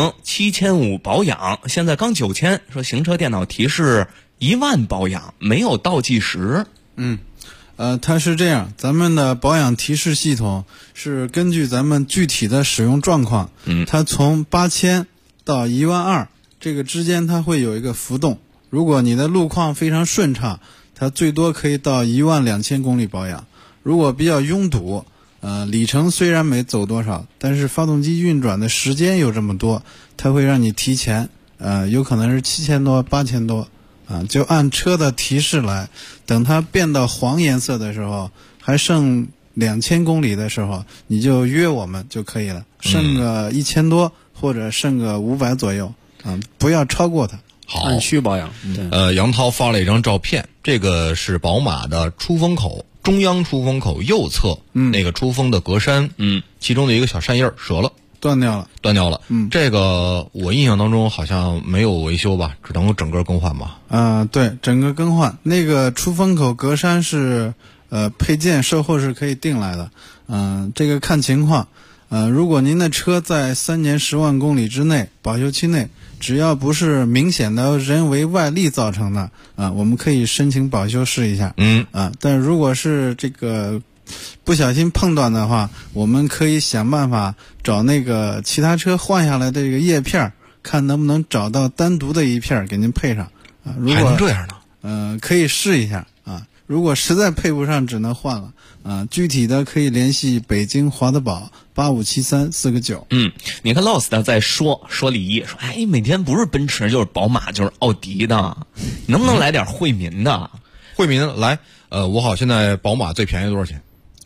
Speaker 6: 5307500保养，现在刚9000，说行车电脑提示1万保养，没有倒计时。
Speaker 24: 它是这样，咱们的保养提示系统是根据咱们具体的使用状况，它从8000到12000这个之间它会有一个浮动。如果你的路况非常顺畅，它最多可以到12000公里保养。如果比较拥堵，里程虽然没走多少，但是发动机运转的时间有这么多，它会让你提前，有可能是7000多、8000多。就按车的提示来，等它变到黄颜色的时候，还剩2000公里的时候，你就约我们就可以了，剩个1000多或者剩个500左右，不要超过它。
Speaker 5: 好，
Speaker 23: 按需保养。
Speaker 5: 杨涛发了一张照片，这个是宝马的出风口中央出风口右侧，那个出风的格栅，其中的一个小扇叶折了。
Speaker 24: 断掉了。
Speaker 5: 这个我印象当中好像没有维修吧，只能整个更换吧。
Speaker 24: 对，整个更换。那个出风口格栅是配件售后是可以定来的。这个看情况。如果您的车在3年10万公里之内，保修期内，只要不是明显的人为外力造成的，我们可以申请保修试一下。但如果是这个不小心碰断的话，我们可以想办法找那个其他车换下来的这个叶片，看能不能找到单独的一片给您配上。如果
Speaker 5: 还能这样呢？
Speaker 24: 可以试一下啊。如果实在配不上，只能换了。具体的可以联系北京华德宝8573-4个9。
Speaker 6: 你看 Lost 在说李毅说，每天不是奔驰就是宝马就是奥迪的，能不能来点惠民的？
Speaker 5: 惠民来，5号现在宝马最便宜多少钱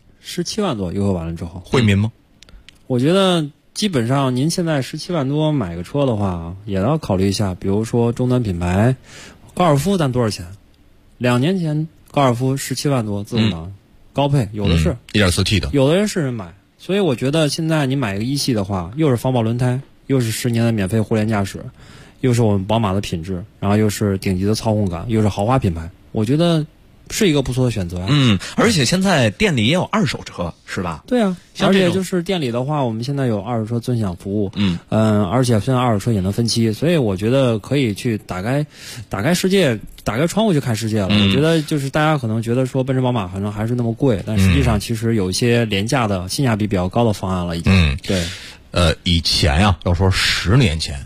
Speaker 23: ？17万多优惠完了之后，
Speaker 5: 惠民吗？
Speaker 23: 我觉得基本上您现在17万多买个车的话，也要考虑一下，比如说终端品牌，高尔夫咱多少钱？2年前高尔夫17万多自动挡，高配有的是
Speaker 5: 1.4T 的，
Speaker 23: 有的人是人买。所以我觉得现在你买一个1系的话，又是防爆轮胎，又是10年的免费互联驾驶，又是我们宝马的品质，然后又是顶级的操控感，又是豪华品牌，我觉得是一个不错的选择啊。
Speaker 6: 而且现在店里也有二手车，是吧？
Speaker 23: 对啊，而且就是店里的话，我们现在有二手车尊享服务，而且现在二手车也能分期，所以我觉得可以去打开世界，打开窗户去看世界了。我觉得就是大家可能觉得说奔驰宝马可能还是那么贵，但实际上其实有一些廉价的性价比比较高的方案了已经。对。
Speaker 5: 以前呀，要说10年前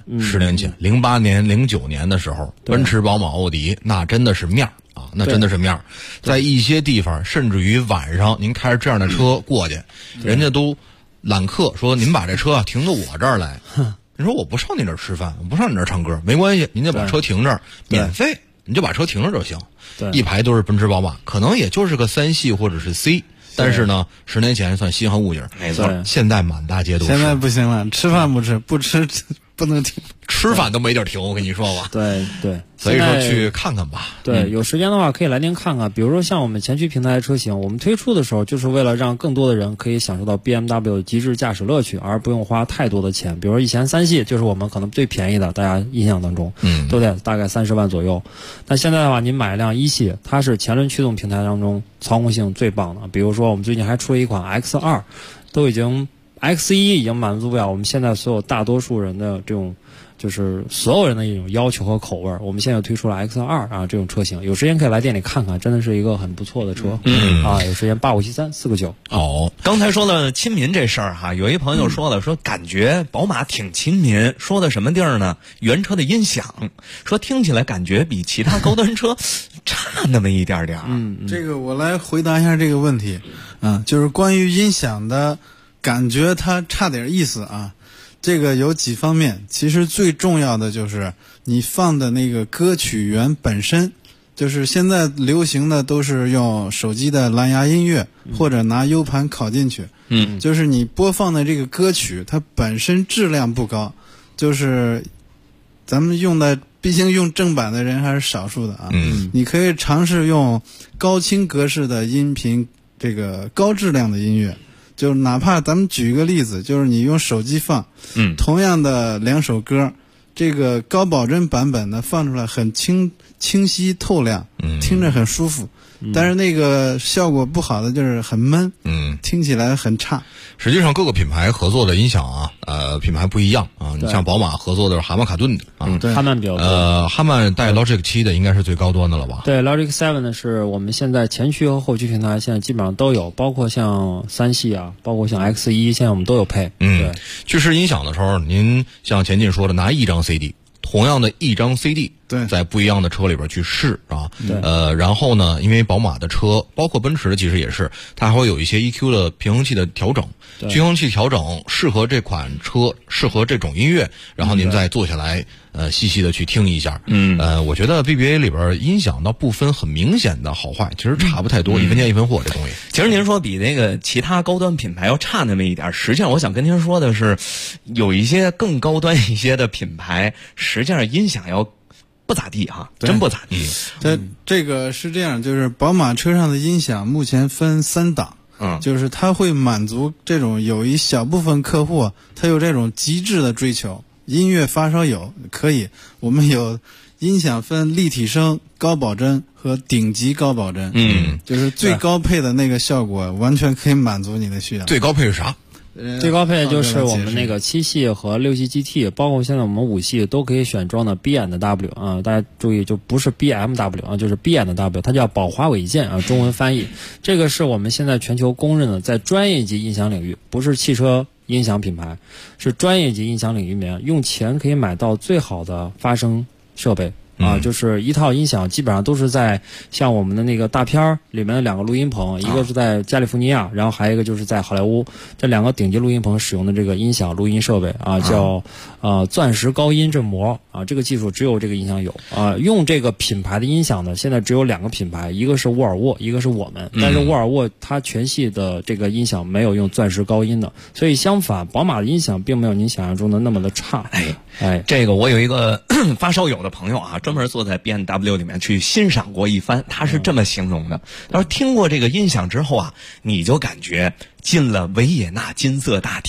Speaker 5: ，08年、09年的时候，奔驰、宝马、奥迪那真的是面儿啊，那真的是面儿。在一些地方，甚至于晚上您开着这样的车过去，人家都揽客说您把这车停到我这儿来。你说我不上你这儿吃饭，我不上你这儿唱歌，没关系，您就把车停这儿，免费，你就把车停这儿就行。一排都是奔驰、宝马，可能也就是个3系或者是 C。但是呢，10年前算稀罕物件，
Speaker 6: 没错。
Speaker 5: 现在满大街都是。
Speaker 24: 现在不行了，吃饭不吃，不吃不能停，
Speaker 5: 吃饭都没地儿停。我跟你说吧。
Speaker 23: 对，
Speaker 5: 所以说去看看吧。
Speaker 23: 对，有时间的话可以来店看看。比如说像我们前驱平台车型，我们推出的时候就是为了让更多的人可以享受到 BMW 的极致驾驶乐趣，而不用花太多的钱。比如说以前3系就是我们可能最便宜的，大家印象当中，都在大概30万左右。但现在的话，您买一辆1系，它是前轮驱动平台当中操控性最棒的。比如说我们最近还出了一款 X2， 都已经 X1 已经满足不了我们现在所有大多数人的这种。就是所有人的一种要求和口味，我们现在推出了 X2 啊这种车型，有时间可以来店里看看，真的是一个很不错的车。有时间8573-4个9。
Speaker 6: 好，刚才说了亲民这事儿哈，有一朋友说了，说感觉宝马挺亲民，说的什么地儿呢？原车的音响，说听起来感觉比其他高端车差那么一点点。
Speaker 24: 这个我来回答一下这个问题，就是关于音响的感觉，它差点意思啊。这个有几方面，其实最重要的就是你放的那个歌曲源本身，就是现在流行的都是用手机的蓝牙音乐，或者拿 U 盘拷进去，就是你播放的这个歌曲它本身质量不高，就是咱们用的毕竟用正版的人还是少数的啊。你可以尝试用高清格式的音频，这个高质量的音乐。就是哪怕咱们举一个例子，就是你用手机放，同样的2首歌，这个高保真版本呢放出来很清晰透亮，听着很舒服。但是那个效果不好的就是很闷，听起来很差。
Speaker 5: 实际上各个品牌合作的音响啊，品牌不一样啊。你像宝马合作的是哈曼卡顿的啊，
Speaker 23: 哈曼比较多。
Speaker 5: 哈曼带 Logic 7的应该是最高端的了吧？
Speaker 23: 对 ，Logic 7呢是我们现在前驱和后驱平台现在基本上都有，包括像3系啊，包括像 X1，现在我们都有配。对，
Speaker 5: 去试音响的时候，您像前进说的，拿一张 CD。同样的一张 CD， 在不一样的车里边去试啊，然后呢，因为宝马的车，包括奔驰的，其实也是，它还会有一些 EQ 的平衡器的调整，平衡器调整适合这款车，适合这种音乐，然后您再坐下来，细细的去听一下。我觉得 BBA 里边音响倒不分很明显的好坏，其实差不太多，一分钱一分货这东西。
Speaker 6: 其实您说比那个其他高端品牌要差那么一点，实际上我想跟您说的是，有一些更高端一些的品牌，实际上音响要不咋地哈，真不咋地。
Speaker 24: 这个是这样，就是宝马车上的音响目前分3档。就是它会满足这种有一小部分客户，他有这种极致的追求，音乐发烧友可以，我们有音响分立体声、高保真和顶级高保真，就是最高配的那个效果完全可以满足你的需要。
Speaker 5: 最高配是啥？
Speaker 23: 最高配就是我们那个7系和6系 GT， 包括现在我们5系都可以选装的 B&W 啊，大家注意，就不是 BMW 啊，就是 B&W， 它叫宝华伟健啊，中文翻译。这个是我们现在全球公认的，在专业级音响领域，不是汽车音响品牌，是专业级音响领域里面用钱可以买到最好的发声设备。就是一套音响基本上都是在像我们的那个大片儿里面的2个录音棚，一个是在加利福尼亚，然后还有一个就是在好莱坞，这2个顶级录音棚使用的这个音响录音设备啊，叫钻石高音振膜啊，这个技术只有这个音响有啊。用这个品牌的音响呢，现在只有2个品牌，一个是沃尔沃，一个是我们，但是沃尔沃它全系的这个音响没有用钻石高音的，所以相反，宝马的音响并没有您想象中的那么的差。
Speaker 6: 这个我有一个发烧友的朋友啊，专门坐在 BMW 里面去欣赏过一番，他是这么形容的，他说听过这个音响之后啊，你就感觉进了维也纳金色大厅，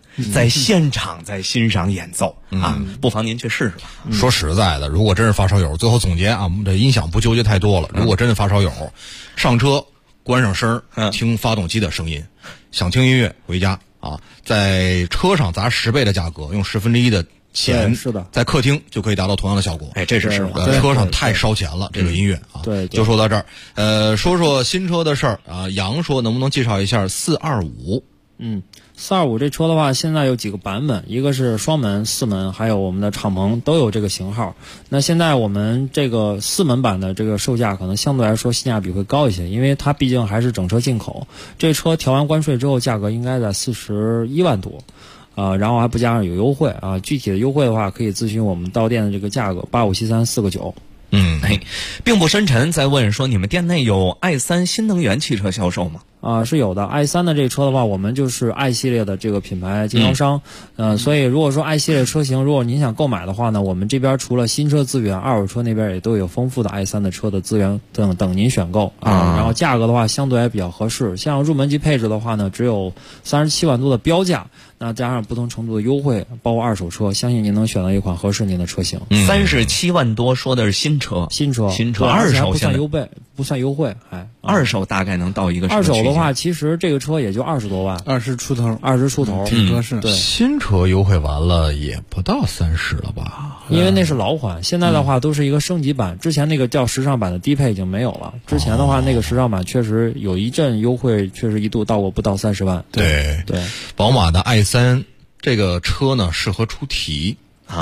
Speaker 6: 在现场在欣赏演奏啊，不妨您去试试吧。
Speaker 5: 说实在的，如果真是发烧友，最后总结啊，我们这音响不纠结太多了。如果真是发烧友，上车关上声听发动机的声音，想听音乐回家啊，在车上砸10倍的价格，用1/10的钱，
Speaker 23: 是的，
Speaker 5: 在客厅就可以达到同样的效果。
Speaker 6: 哎，这是实话。
Speaker 5: 车上太烧钱了，这个音乐啊。
Speaker 23: 对，
Speaker 5: 就说到这儿。说说新车的事儿啊。杨说能不能介绍一下425？
Speaker 23: 425这车的话，现在有几个版本，一个是双门、4门，还有我们的敞篷都有这个型号。那现在我们这个4门版的这个售价可能相对来说性价比会高一些，因为它毕竟还是整车进口。这车调完关税之后，价格应该在41万多。然后还不加上有优惠啊，具体的优惠的话可以咨询我们到店的这个价格857349。
Speaker 6: 并不深沉在问说，你们店内有i3新能源汽车销售吗？
Speaker 23: 是有的。i3的这车的话，我们就是 i 系列的这个品牌经销商。所以如果说 i 系列车型，如果您想购买的话呢，我们这边除了新车资源，二手车那边也都有丰富的 i3的车的资源等您选购啊。然后价格的话相对还比较合适，像入门级配置的话呢，只有37万多的标价，那加上不同程度的优惠，包括二手车，相信您能选到一款合适您的车型。
Speaker 6: 37万多说的是新车，二手
Speaker 23: 不算优惠，不算优惠，
Speaker 6: 二手大概能到一个什么
Speaker 23: 二手的话，其实这个车也就20多万
Speaker 24: ，20出头，
Speaker 23: 挺
Speaker 24: 合适。
Speaker 23: 对，
Speaker 5: 新车优惠完了也不到30了吧？
Speaker 23: 因为那是老款，现在的话都是一个升级版。之前那个叫时尚版的低配已经没有了。之前的话，那个时尚版确实有一阵优惠，确实一度到过不到30万。
Speaker 5: 对，宝马的 i3这个车呢，适合出题。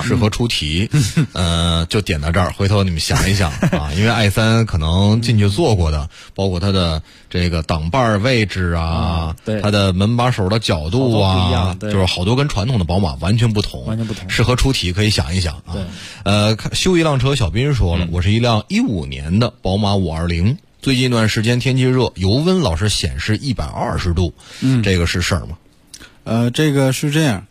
Speaker 5: 就点到这儿，回头你们想一想啊，因为 i3 可能进去坐过的，包括它的这个挡把位置啊，它的门把手的角度啊，就是好多跟传统的宝马完全不同，适合出题，可以想一想啊。修一辆车，小斌说了，我是一辆15年的宝马520，最近一段时间天气热，油温老是显示120度，这个是事儿吗？
Speaker 24: 这个是这样，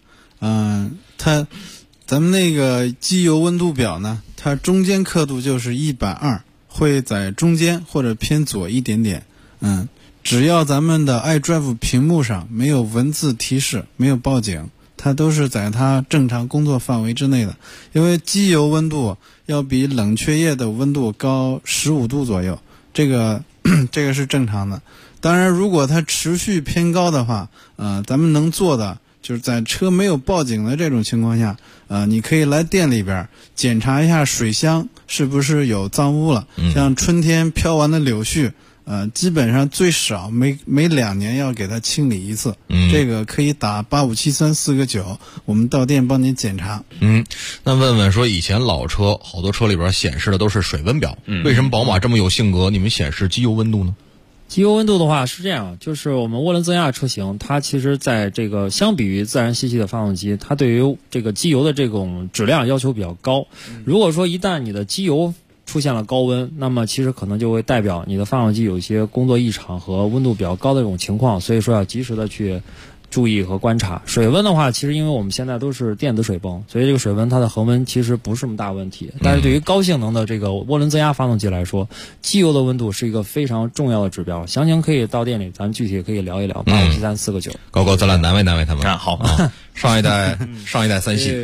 Speaker 24: 咱们那个机油温度表呢，它中间刻度就是120，会在中间或者偏左一点点。只要咱们的 iDrive 屏幕上没有文字提示，没有报警，它都是在它正常工作范围之内的。因为机油温度要比冷却液的温度高15度左右，这个是正常的。当然，如果它持续偏高的话，咱们能做的就是在车没有报警的这种情况下，你可以来店里边检查一下水箱是不是有脏污了。像春天飘完的柳絮，基本上最少每2年要给它清理一次。这个可以打857349，我们到店帮您检查。
Speaker 5: 那问问说，以前老车好多车里边显示的都是水温表，为什么宝马这么有性格，你们显示机油温度呢？
Speaker 23: 机油温度的话是这样，就是我们涡轮增压车型，它其实在这个相比于自然吸气的发动机，它对于这个机油的这种质量要求比较高。如果说一旦你的机油出现了高温，那么其实可能就会代表你的发动机有一些工作异常和温度比较高的这种情况，所以说要及时的去注意和观察。水温的话，其实因为我们现在都是电子水泵，所以这个水温它的恒温其实不是什么大问题。但是对于高性能的这个涡轮增压发动机来说，机油的温度是一个非常重要的指标。详情可以到店里，咱具体可以聊一聊。857349，
Speaker 5: 高咱俩难为他们
Speaker 6: 好
Speaker 5: 啊。上一代三系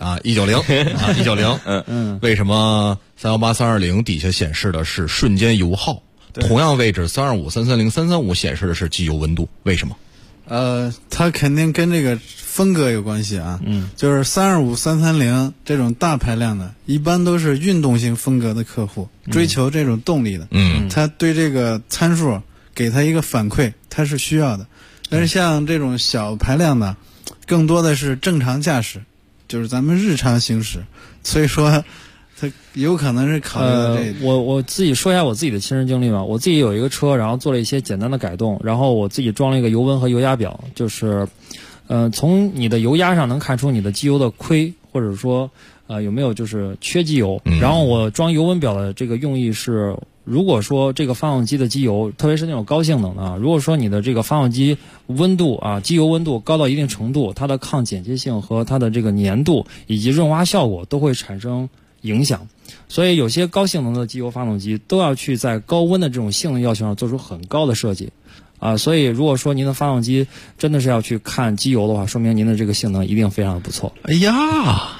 Speaker 5: 190，为什么318、320底下显示的是瞬间油耗？同样位置325、330、335显示的是机油温度，为什么？
Speaker 24: 它肯定跟这个风格有关系啊。就是325、330这种大排量的，一般都是运动性风格的客户，追求这种动力的。他对这个参数给他一个反馈，他是需要的。但是像这种小排量的，更多的是正常驾驶，就是咱们日常行驶，所以说它有可能是考虑到这个。
Speaker 23: 我自己说一下我自己的亲身经历吧。我自己有一个车，然后做了一些简单的改动，然后我自己装了一个油温和油压表，就是从你的油压上能看出你的机油的亏，或者说有没有就是缺机油。然后我装油温表的这个用意是，如果说这个发动机的机油，特别是那种高性能的如果说你的这个发动机温度机油温度高到一定程度，它的抗剪接性和它的这个粘度以及润滑效果都会产生影响。所以有些高性能的机油发动机都要去在高温的这种性能要求上做出很高的设计。 所以如果说您的发动机真的是要去看机油的话，说明您的这个性能一定非常的不错。
Speaker 5: 哎呀，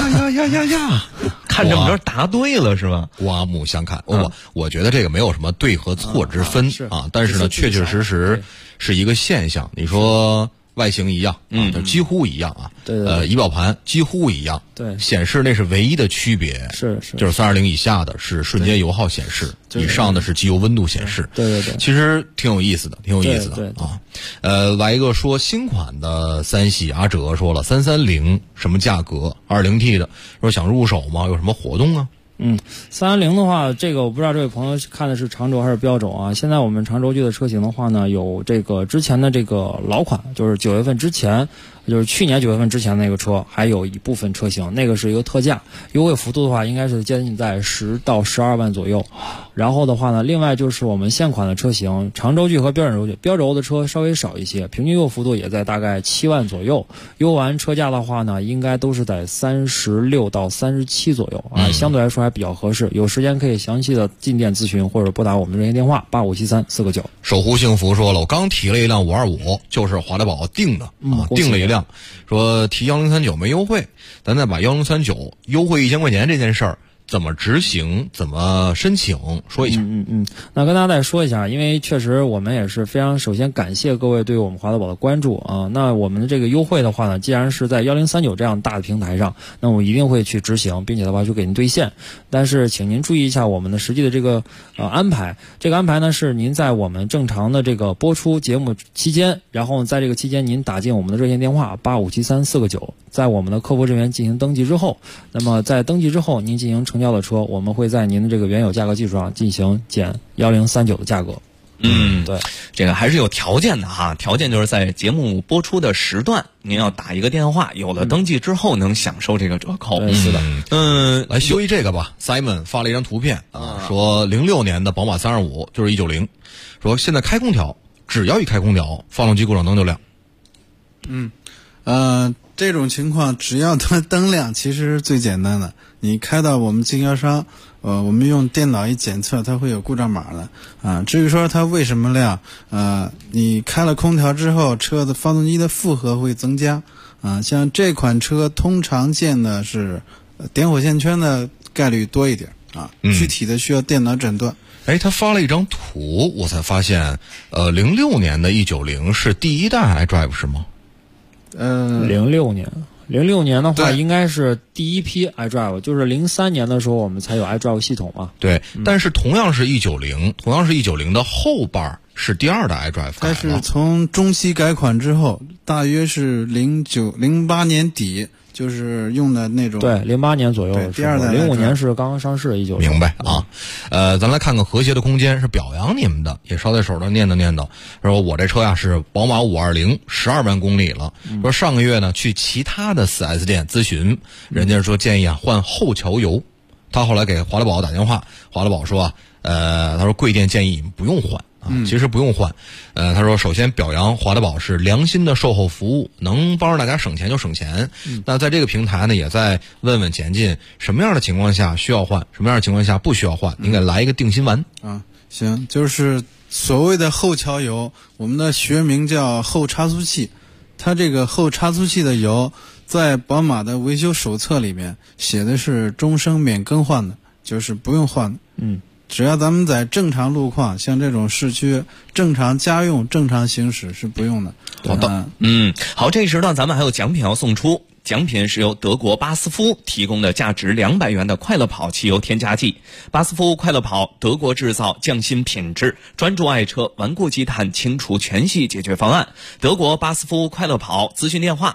Speaker 6: 看这么着答对了是吧？
Speaker 5: 刮目相看。我觉得这个没有什么对和错之分但是呢，确确实实是一个现象。你说外形一样，就几乎一样啊。
Speaker 23: 对
Speaker 5: 仪表盘几乎一样。
Speaker 23: 对，
Speaker 5: 显示那是唯一的区别。
Speaker 23: 是，
Speaker 5: 就是320以下的是瞬间油耗显示，以上的是机油温度显示。
Speaker 23: 对，
Speaker 5: 其实挺有意思的
Speaker 23: 对
Speaker 5: 啊。来一个说新款的3系，阿哲说了330什么价格？2.0T 的，说想入手吗？有什么活动啊
Speaker 23: ？310的话，这个我不知道这位朋友看的是长轴还是标轴啊。现在我们长轴距的车型的话呢，有这个之前的这个老款，就是9月份之前，就是去年9月份之前那个车，还有一部分车型，那个是一个特价，优惠幅度的话应该是接近在10到12万左右。然后的话呢，另外就是我们现款的车型，长轴距和标准轴距，标轴的车稍微少一些，平均优惠幅度也在大概7万左右。优完车价的话呢，应该都是在36到37左右啊，相对来说还比较合适。有时间可以详细的进店咨询，或者拨打我们的热线电话8573-4个9。
Speaker 5: 守护幸福说了，我刚提了一辆525，就是华德宝订的订了一辆，说提1039没优惠，咱再把1039优惠1000块钱这件事儿怎么执行，怎么申请，说一下。
Speaker 23: 那跟大家再说一下，因为确实我们也是非常首先感谢各位对我们华德宝的关注啊。那我们的这个优惠的话呢，既然是在1039这样大的平台上，那我一定会去执行，并且的话就给您兑现。但是请您注意一下我们的实际的这个安排。这个安排呢是您在我们正常的这个播出节目期间，然后在这个期间您打进我们的热线电话8573-4个9，在我们的客服人员进行登记之后，那么在登记之后您进行成交的车，我们会在您的这个原有价格基础上进行减1039的价格。
Speaker 6: 对，这个还是有条件的哈。条件就是在节目播出的时段，您要打一个电话，有了登记之后能享受这个折扣。
Speaker 23: 是的。
Speaker 5: 来修一这个吧。Simon 发了一张图片说06年的宝马325就是190，说现在开空调，只要一开空调，发动机故障灯就亮。
Speaker 24: 这种情况只要它灯亮，其实是最简单的。你开到我们经销商，我们用电脑一检测，它会有故障码的至于说它为什么亮，你开了空调之后，车的发动机的负荷会增加像这款车通常见的是点火线圈的概率多一点具体的需要电脑诊断。
Speaker 5: 他发了一张图，我才发现06年的190是第一代 iDrive 是吗
Speaker 23: ？06年的话应该是第一批 iDrive， 就是03年的时候我们才有 iDrive 系统嘛。
Speaker 5: 对，但是同样是190的后半是第二代 iDrive 改了。
Speaker 24: 它是从中期改款之后，大约是08年底，就是用的那种。
Speaker 23: 对，08年左右。
Speaker 24: 对，第二代。
Speaker 23: 05年是刚刚上市的190。
Speaker 5: 明白啊。咱来看看和谐的空间是表扬你们的，也捎带手的念叨。说我这车呀是宝马520，12万公里了。说上个月呢去其他的4S 店咨询，人家说建议换后桥油。他后来给华德宝打电话，华德宝说他说贵店建议不用换。其实不用换，他说首先表扬华德宝是良心的售后服务，能帮助大家省钱就省钱。那在这个平台呢，也在问问前进，什么样的情况下需要换，什么样的情况下不需要换，您给来一个定心丸
Speaker 24: 行，就是所谓的后桥油，我们的学名叫后差速器。它这个后差速器的油，在宝马的维修手册里面写的是终生免更换的，就是不用换的。只要咱们在正常路况，像这种市区正常家用正常行驶是不用的。
Speaker 6: 好的，好，这一时段咱们还有奖品要送出。奖品是由德国巴斯夫提供的价值200元的快乐跑汽油添加剂。巴斯夫快乐跑，德国制造，匠心品质，专注爱车，顽固积碳，清除全系解决方案。德国巴斯夫快乐跑，咨询电话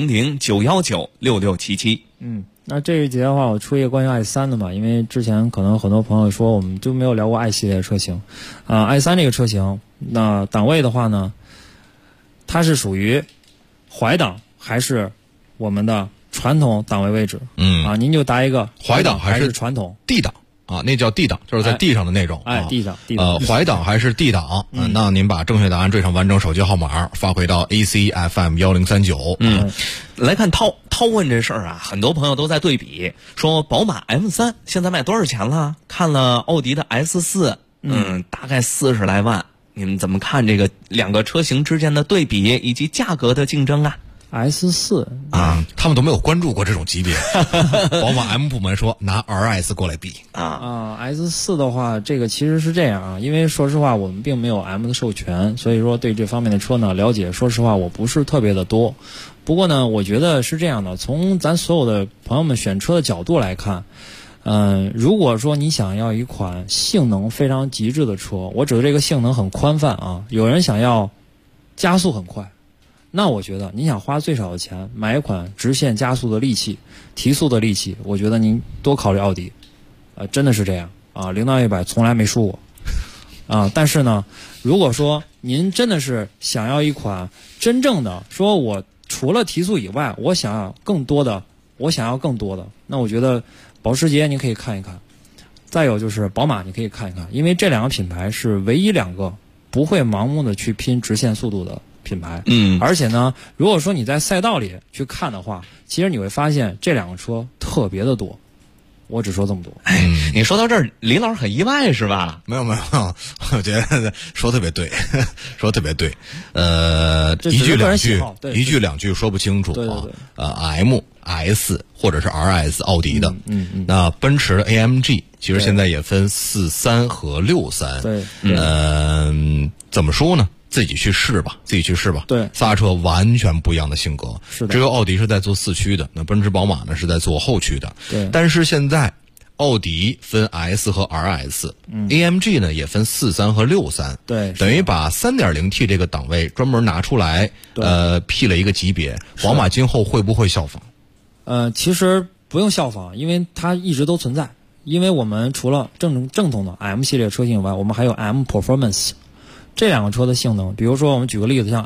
Speaker 6: 400-919-6677。
Speaker 23: 那这一节的话，我出一个关于 i3 的嘛，因为之前可能很多朋友说我们就没有聊过 i 系列车型，i3 这个车型，那档位的话呢，它是属于怀档还是我们的传统档位位置？您就答一个
Speaker 5: 怀档
Speaker 23: 还是传统
Speaker 5: D 档那叫 D 档，就是在地上的那种。
Speaker 23: D 档。
Speaker 5: 怀档还是 D 档？那您把正确答案缀上完整手机号码，发回到 ACFM1039。
Speaker 6: 来看涛问这事儿很多朋友都在对比，说宝马 M3 现在卖多少钱了？看了奥迪的 S4，大概40来万。 你们怎么看这个两个车型之间的对比以及价格的竞争啊？
Speaker 23: S4
Speaker 5: 啊，他们都没有关注过这种级别。宝马 M 部门说拿 RS 过来比
Speaker 23: S4 的话，这个其实是这样啊，因为说实话我们并没有 M 的授权，所以说对这方面的车呢了解，说实话我不是特别的多。不过呢，我觉得是这样的，从咱所有的朋友们选车的角度来看，如果说你想要一款性能非常极致的车，我指的这个性能很宽泛啊，有人想要加速很快。那我觉得你想花最少的钱买一款直线加速的利器、提速的利器，我觉得您多考虑奥迪，真的是这样啊，0到100从来没输过啊。但是呢，如果说您真的是想要一款真正的，说我除了提速以外，我想要更多的，那我觉得保时捷你可以看一看，再有就是宝马你可以看一看，因为这两个品牌是唯一两个不会盲目的去拼直线速度的品牌。而且呢，如果说你在赛道里去看的话，其实你会发现这两个车特别的多。我只说这么多。
Speaker 6: 你说到这儿，林老师很意外是吧？
Speaker 5: 没有，我觉得说特别对，说特别对。一句两句说不清楚啊。M、S 或者是 RS 奥迪的，那奔驰的 AMG 其实现在也分43和63。对，怎么说呢？自己去试吧。对，仨车完全不一样的性格。是的。只有奥迪是在做4驱的，那奔驰、宝马呢是在做后驱的。对。但是现在奥迪分 S 和 RS，AMG 呢也分43和63。对。等于把 3.0T 这个档位专门拿出来，辟了一个级别。宝马今后会不会效仿？
Speaker 23: 其实不用效仿，因为它一直都存在。因为我们除了正统的 M 系列车型以外，我们还有 M Performance。这两个车的性能，比如说我们举个例子，像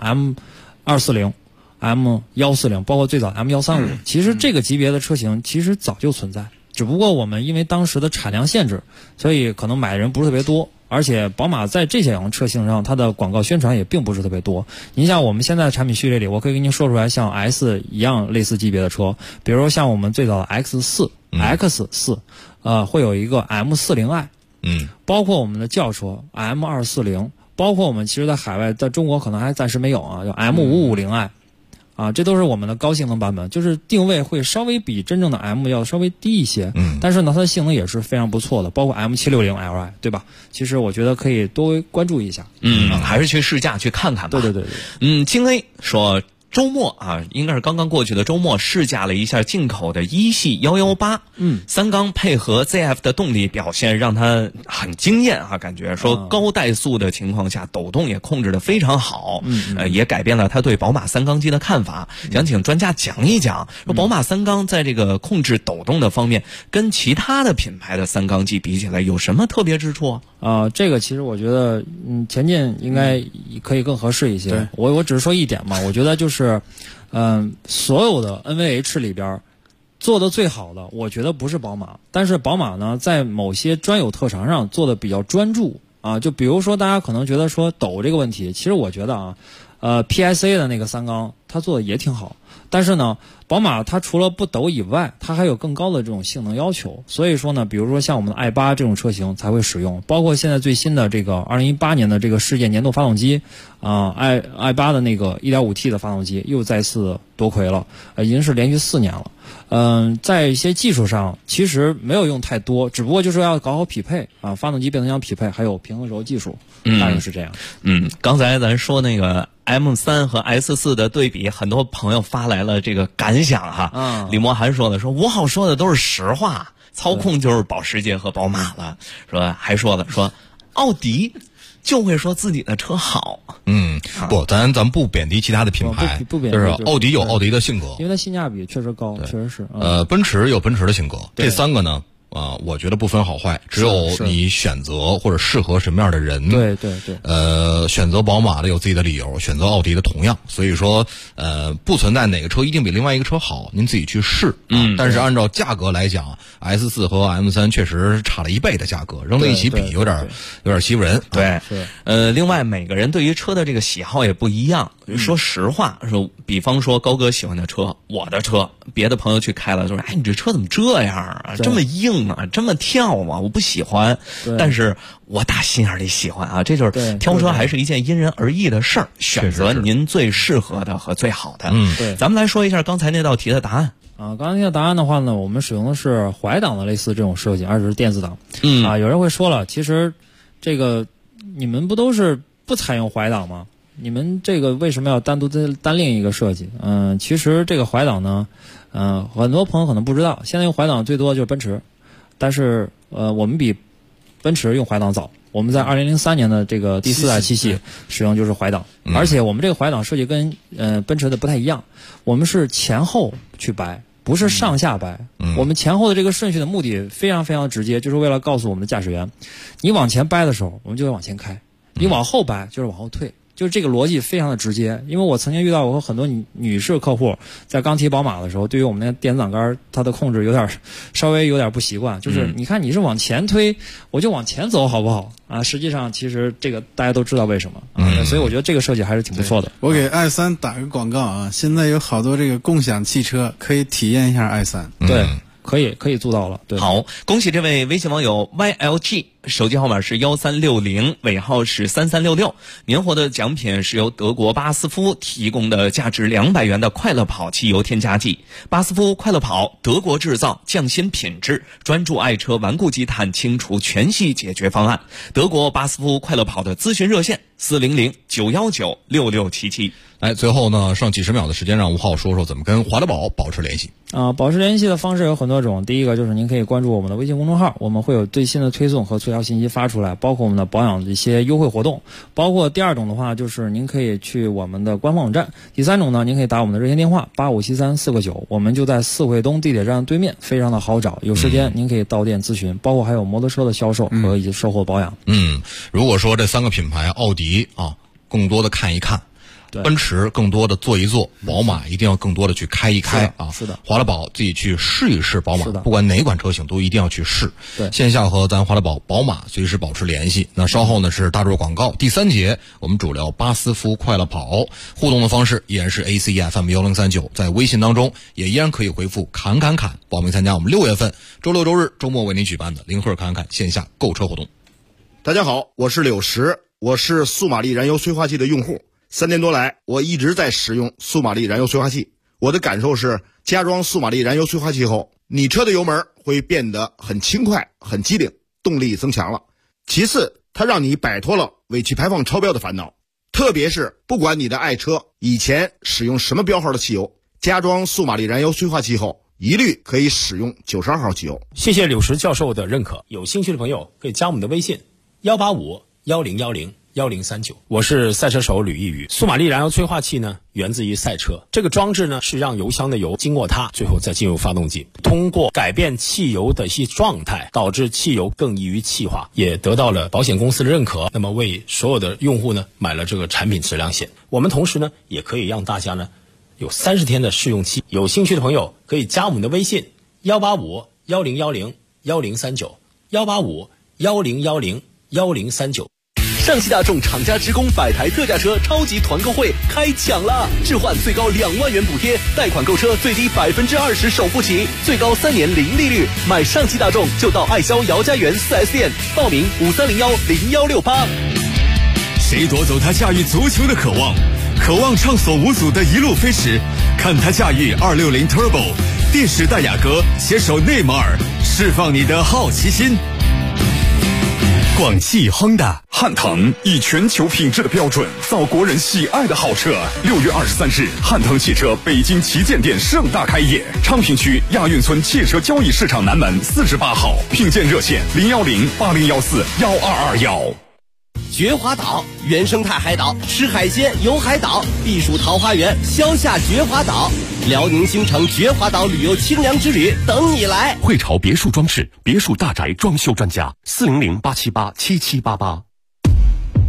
Speaker 23: M240、M140， 包括最早 M135，其实这个级别的车型其实早就存在，只不过我们因为当时的产量限制，所以可能买的人不是特别多。而且宝马在这两个车型上，它的广告宣传也并不是特别多。您像我们现在的产品序列里，我可以给您说出来像 S 一样类似级别的车，比如说像我们最早的 X4，会有一个 M40i，包括我们的轿车 M240。包括我们其实在海外，在中国可能还暂时没有啊，叫 M550i，这都是我们的高性能版本，就是定位会稍微比真正的 M 要稍微低一些，但是呢，它的性能也是非常不错的，包括 M760Li， 对吧？其实我觉得可以多关注一下，
Speaker 6: 还是去试驾去看看吧。
Speaker 23: 对。
Speaker 6: 青 A 说。周末啊，应该是刚刚过去的周末，试驾了一下进口的一系118，三缸配合 ZF 的动力表现让他很惊艳啊，感觉说高怠速的情况下抖动也控制得非常好，也改变了他对宝马三缸机的看法。想请专家讲一讲，说宝马三缸在这个控制抖动的方面，跟其他的品牌的三缸机比起来有什么特别之处啊？
Speaker 23: 这个其实我觉得，前进应该可以更合适一些。我只是说一点嘛，我觉得就是。所有的 NVH 里边做的最好的，我觉得不是宝马，但是宝马呢，在某些专有特长上做的比较专注啊。就比如说，大家可能觉得说抖这个问题，其实我觉得PSA 的那个三缸它做的也挺好，但是呢，宝马它除了不抖以外，它还有更高的这种性能要求。所以说呢，比如说像我们的 i8 这种车型才会使用，包括现在最新的这个2018年的这个世界年度发动机i8 的那个 1.5T 的发动机又再次夺魁了，已经是连续4年了。在一些技术上其实没有用太多，只不过就是要搞好匹配啊，发动机变速箱匹配，还有平衡轴技术，大概是这样。
Speaker 6: 刚才咱说那个 M3 和 S4 的对比，很多朋友发来了这个感想哈。李默涵说的，说我好说的都是实话，操控就是保时捷和宝马了，还说了说奥迪就会说自己的车好。
Speaker 5: 不，咱不贬低其他的品牌，
Speaker 23: 不贬低，
Speaker 5: 就是奥迪有奥迪的性格，
Speaker 23: 因为它性价比确实高，确实是。
Speaker 5: 奔驰有奔驰的性格，这三个呢，我觉得不分好坏，只有你选择或者适合什么样的人。
Speaker 23: 对。
Speaker 5: 选择宝马的有自己的理由，选择奥迪的同样。所以说，不存在哪个车一定比另外一个车好，您自己去试。但是按照价格来讲，S4 和 M3 确实差了1倍的价格，扔在一起比有点欺负人。
Speaker 6: 对，另外每个人对于车的这个喜好也不一样说实话，说比方说高哥喜欢的车，我的车，别的朋友去开了，就说哎，你这车怎么这样啊？这么硬啊，这么跳啊，我不喜欢。但是我打心眼里喜欢啊，这就是挑车还是一件因人而异的事儿，选择您最适合的和最好的。
Speaker 23: 对，
Speaker 6: 咱们来说一下刚才那道题的答案。
Speaker 23: 刚才那个答案的话呢，我们使用的是怀档的类似这种设计，而且是电子档。有人会说了，其实这个你们不都是不采用怀档吗？你们这个为什么要单独单另一个设计？其实这个怀档呢，很多朋友可能不知道，现在用怀档最多就是奔驰，但是我们比奔驰用怀档早。我们在2003年的这个第4代七系使用就是怀档，而且我们这个怀档设计跟奔驰的不太一样，我们是前后去掰，不是上下掰。我们前后的这个顺序的目的非常非常直接，就是为了告诉我们的驾驶员，你往前掰的时候，我们就会往前开；你往后掰就是往后退。就是这个逻辑非常的直接，因为我曾经遇到过很多女士客户在刚提宝马的时候，对于我们那个电子档杆它的控制稍微有点不习惯，就是你看你是往前推，我就往前走好不好啊？实际上其实这个大家都知道为什么所以我觉得这个设计还是挺不错的。
Speaker 24: 我给i3打个广告啊，现在有好多这个共享汽车可以体验一下i3。
Speaker 23: 对。可以做到了。对，
Speaker 6: 好，恭喜这位微信网友 YLG， 手机号码是1360，尾号是3366。您获得奖品是由德国巴斯夫提供的价值200元的快乐跑汽油添加剂。巴斯夫快乐跑，德国制造，匠心品质，专注爱车顽固积碳清除全系解决方案。德国巴斯夫快乐跑的咨询热线400-919-6677。
Speaker 5: 最后呢，剩几十秒的时间，让吴浩说说怎么跟华德宝保持联系。
Speaker 23: 保持联系的方式有很多种。第一个就是您可以关注我们的微信公众号，我们会有最新的推送和促销信息发出来，包括我们的保养的一些优惠活动。包括第二种的话，就是您可以去我们的官方网站。第三种呢，您可以打我们的热线电话8573-4个9，我们就在四惠东地铁站对面，非常的好找。有时间您可以到店咨询，包括还有摩托车的销售和以及售后保养。
Speaker 5: 如果说这3个品牌，奥迪更多的看一看。奔驰更多的坐一坐，宝马一定要更多的去开一开
Speaker 23: 是的，
Speaker 5: 华德宝自己去试一试宝马，不管哪款车型都一定要去试。
Speaker 23: 对，
Speaker 5: 线下和咱华德宝、宝马随时保持联系。那稍后呢是大众广告，第3节我们主聊巴斯夫快乐跑，互动的方式依然是 ACFM1039，在微信当中也依然可以回复侃侃侃报名参加我们6月份周六周日周末为您举办的零赫侃侃线下购车活动。
Speaker 1: 大家好，我是柳石，我是速马力燃油催化剂的用户。3年多来，我一直在使用速马力燃油催化剂。我的感受是，加装速马力燃油催化剂后，你车的油门会变得很轻快、很机灵，动力增强了。其次，它让你摆脱了尾气排放超标的烦恼。特别是不管你的爱车以前使用什么标号的汽油，加装速马力燃油催化剂后，一律可以使用92号汽油。
Speaker 7: 谢谢柳石教授的认可，有兴趣的朋友可以加我们的微信185-1010-1039。我是赛车手吕一宇。速马力燃油催化器呢，源自于赛车。这个装置呢，是让油箱的油经过它，最后再进入发动机，通过改变汽油的一些状态，导致汽油更易于气化，也得到了保险公司的认可。那么为所有的用户呢，买了这个产品质量险。我们同时呢，也可以让大家呢，有30天的试用期。有兴趣的朋友可以加我们的微信
Speaker 9: 185-1010-1039，185-1010-1039。上汽大众厂家职工100台特价车超级团购会开抢了，置换最高2万元补贴，贷款购车最低20%首付起，最高3年零利率。买上汽大众就到爱肖姚家园4S店报名5301-0168。
Speaker 10: 谁夺走他驾驭足球的渴望？渴望畅所无阻的一路飞驰，看他驾驭260 Turbo， 电时代雅阁携手内马尔，释放你的好奇心。广汽Honda，
Speaker 21: 汉腾以全球品质的标准造国人喜爱的好车。6月23日，汉腾汽车北京旗舰店盛大开业，昌平区亚运村汽车交易市场南门48号，聘建热线010-8014-1221。
Speaker 9: 绝华岛原生态海岛，吃海鲜游海岛，避暑桃花源消夏绝华岛，辽宁新城绝华岛旅游清凉之旅等你来。
Speaker 21: 汇潮别墅装饰，别墅大宅装修专家，400-878-7788。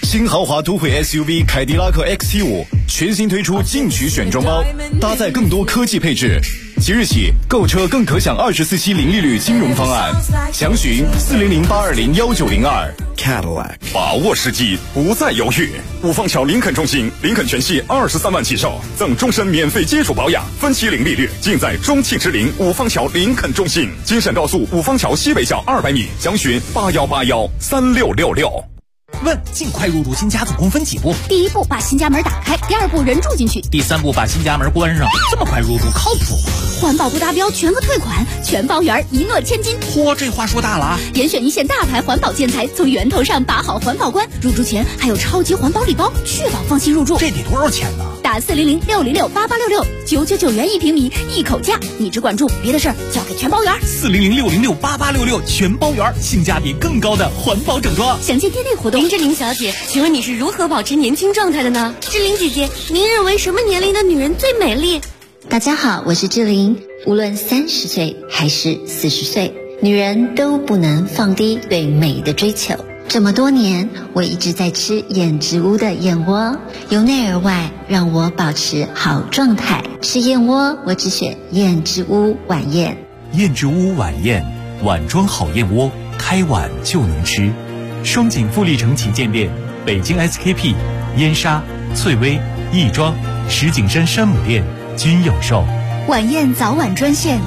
Speaker 21: 新豪华都会 SUV 凯迪拉克 XT5 全新推出进取选装包，搭载更多科技配置。即日起购车更可享24期零利率金融方案，详询400-820-1902。 Cadillac， 把握时机，不再犹豫。五方桥林肯中心，林肯全系23万起售，赠终身免费基础保养，分期零利率，尽在中汽之林五方桥林肯中心。京沈高速五方桥西北角200米，详询81813666。
Speaker 8: 问：尽快入住新家总共分几步？
Speaker 12: 第一步把新家门打开，第二步人住进去，
Speaker 8: 第三步把新家门关上。这么快入住靠谱吗？
Speaker 12: 环保不达标全额退款，全包圆，一诺千金。
Speaker 8: 嚯，这话说大了啊！
Speaker 12: 严选一线大牌环保建材，从源头上把好环保关。入住前还有超级环保礼包，确保放心入住。
Speaker 8: 这得多少钱呢？
Speaker 12: 打400-606-8866，999元1平米，一口价。你只管住，别的事儿交给全包圆。
Speaker 8: 400-606-8866，全包圆，性价比更高的环保整装。
Speaker 12: 详见店内活动。
Speaker 11: 林志玲小姐，请问你是如何保持年轻状态的呢？志玲姐姐，您认为什么年龄的女人最美丽？
Speaker 18: 大家好，我是志玲。无论30岁还是40岁，女人都不能放低对美的追求。这么多年，我一直在吃燕之屋的燕窝，由内而外让我保持好状态。吃燕窝，我只选燕之屋晚宴。
Speaker 10: 燕之屋晚宴，碗装好燕窝，开碗就能吃。双井富力城旗舰店、北京 SKP、燕莎、翠微、亦庄、石景山山姆店均有售。
Speaker 12: 晚宴早晚专线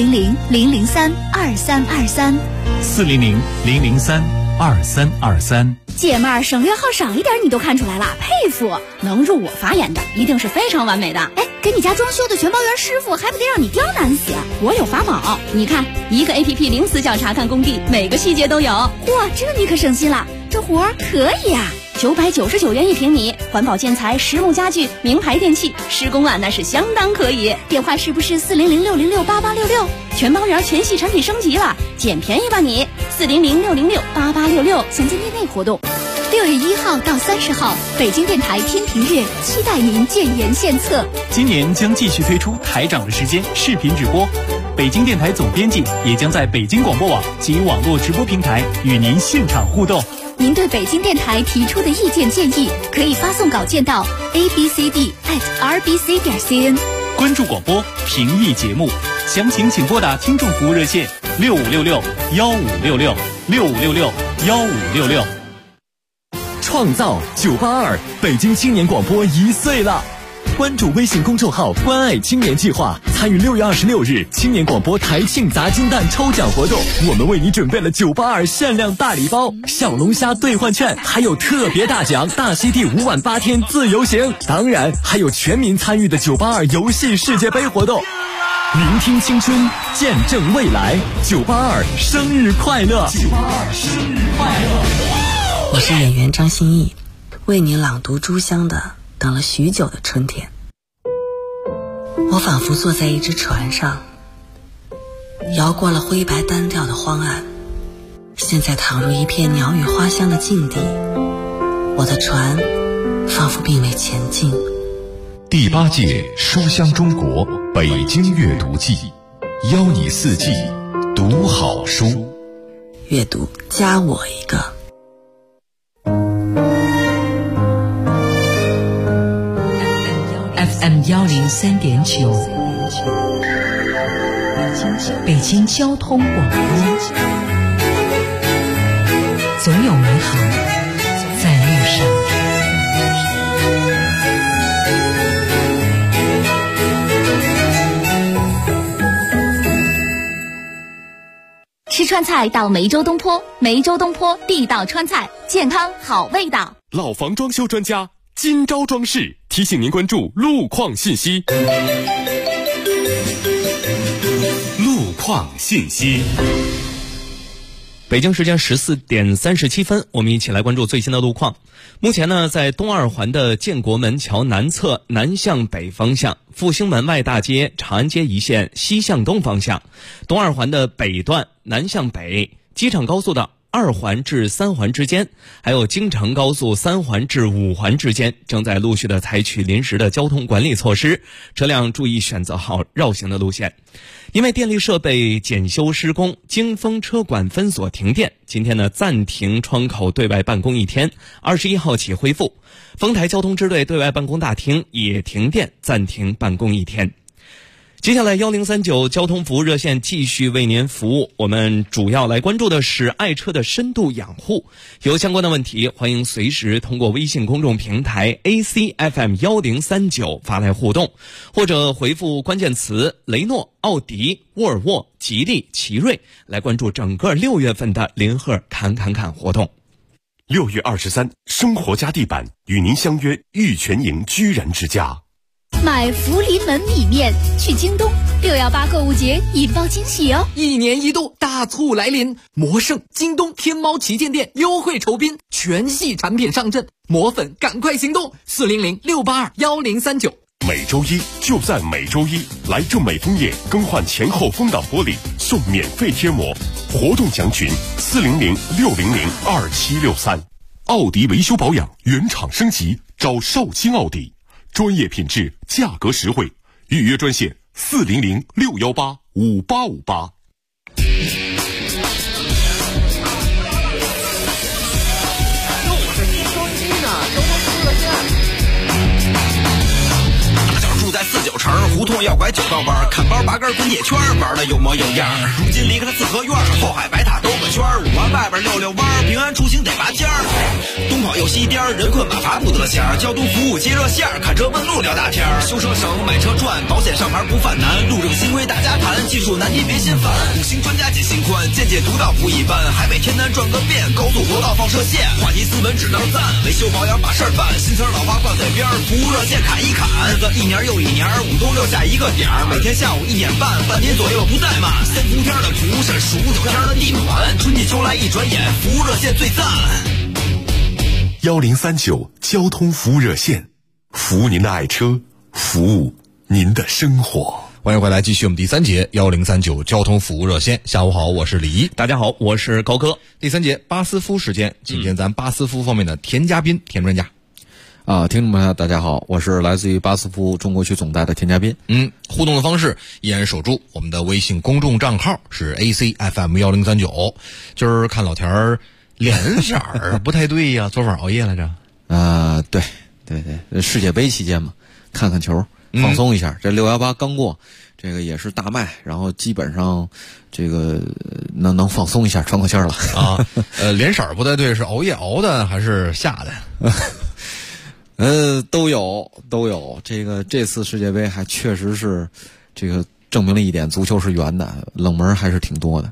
Speaker 12: 400-003-2323
Speaker 10: 400-003-2323。
Speaker 12: 姐妹儿，省略号少一点你都看出来了，佩服！能入我法眼的，一定是非常完美的。哎，给你家装修的全包圆师傅，还不得让你刁难死？我有法宝，你看，一个 APP 零死角查看工地，每个细节都有。嚯，这你可省心了，这活儿可以啊！999元1平米，环保建材、实木家具、名牌电器，施工啊那是相当可以。电话是不是400-606-8866？全包圆全系产品升级了，捡便宜吧你！400-606-8866，详见店内活动。6月1号到30号，北京电台天平月，期待您建言献策。
Speaker 10: 今年将继续推出台长的时间视频直播，北京电台总编辑也将在北京广播网及网络直播平台与您现场互动。
Speaker 12: 您对北京电台提出的意见建议，可以发送稿件到 abcd@rbc.cn。
Speaker 10: 关注广播，评议节目，详情请拨打听众服务热线6566-1566，6566-1566。
Speaker 9: 创造982，北京青年广播1岁了。关注微信公众号“关爱青年计划”，参与6月26日青年广播台庆砸金蛋抽奖活动。我们为你准备了982限量大礼包、小龙虾兑换券，还有特别大奖大溪地5晚8天自由行。当然，还有全民参与的982游戏世界杯活动。聆听青春，见证未来，982生日快乐！982生日快乐！
Speaker 13: 我是演员张歆艺，为你朗读朱湘的《等了许久的春天》。我仿佛坐在一只船上，摇过了灰白单调的荒岸，现在躺入一片鸟语花香的境地，我的船仿佛并未前进。
Speaker 3: 第8届书香中国北京阅读季，邀你4季读好书。
Speaker 13: 阅读加我一个。
Speaker 16: FM 103.9，北京交通广播，总有美好在路上。
Speaker 12: 吃川菜到梅州东坡，梅州东坡地道川菜，健康好味道。
Speaker 9: 老房装修专家金招装饰提醒您关注路况信息。
Speaker 10: 路况信息。
Speaker 6: 北京时间14点37分，我们一起来关注最新的路况。目前呢，在东二环的建国门桥南侧南向北方向，复兴门外大街、长安街一线西向东方向，东二环的北段南向北，机场高速的 2环至3环之间，还有京承高速3环至5环之间，正在陆续的采取临时的交通管理措施，车辆注意选择好绕行的路线。因为电力设备检修施工，京丰车管分所停电，今天呢暂停窗口对外办公1天，21号起恢复。丰台交通支队对外办公大厅也停电，暂停办公1天。接下来1039交通服务热线继续为您服务，我们主要来关注的是爱车的深度养护。有相关的问题，欢迎随时通过微信公众平台 ACFM1039 发来互动，或者回复关键词雷诺、奥迪、沃尔沃、吉利、奇瑞来关注整个6月份的林鹤侃活动。
Speaker 14: 6月23，生活家地板与您相约玉泉营居然之家。
Speaker 12: 买福临门米面去京东，618购物节引爆惊喜哦！
Speaker 2: 一年一度大促来临，魔圣、京东、天猫旗舰店优惠酬宾，全系产品上阵，魔粉赶快行动！400-682-1039。
Speaker 14: 每周一就在每周一，来正美枫叶更换前后风挡玻璃送免费贴膜，活动详询400-600-2763。奥迪维修保养原厂升级，找少卿奥迪。专业品质，价格实惠，预约专线400-618-5858。
Speaker 4: 住在49城，胡同要拐9道弯，看包拔根滚铁圈，玩的有模有样。如今离开了四合院，后海白塔兜个圈，5环外边溜弯，平安出行得拔尖儿。东跑又西颠，人困马乏不得闲。交通服务接热线，看车问路聊大天。修车省，买车赚，保险上牌不犯难。路政新规大家谈，技术难题别心烦。5星专家解心宽，见解独到不一般。海北天南转个遍，高速国道放射线，话题斯文只能赞。维修保养把事儿办，新词老话挂嘴边，服务热线砍一砍。日子一年又一年，5冬6夏一个点儿，每天下午1点半，半年左右不怠慢。3伏天的蒲是数9天的地暖，春季秋来一转眼，服务热线最赞。
Speaker 14: 1039交通服务热线，服务您的爱车，服务您的生活。
Speaker 5: 欢迎回来，继续我们第3节1039交通服务热线。下午好，我是李一。
Speaker 6: 大家好，我是高哥。
Speaker 5: 第3节巴斯夫时间，今天咱巴斯夫方面的田嘉宾，田专家。
Speaker 15: 听众朋友大家好，我是来自于巴斯夫中国区总代的田嘉宾。
Speaker 5: 互动的方式依然守住我们的微信公众账号是 ACFM1039。今儿看老田儿脸色儿不太对呀，昨晚熬夜来着。
Speaker 15: 对，世界杯期间嘛，看看球，放松一下。这618刚过，这个也是大卖，然后基本上这个能放松一下，喘口气了
Speaker 5: 啊。脸色儿不太对，是熬夜熬的还是吓的？
Speaker 15: 都有。这次世界杯还确实是这个证明了一点，足球是圆的，冷门还是挺多的。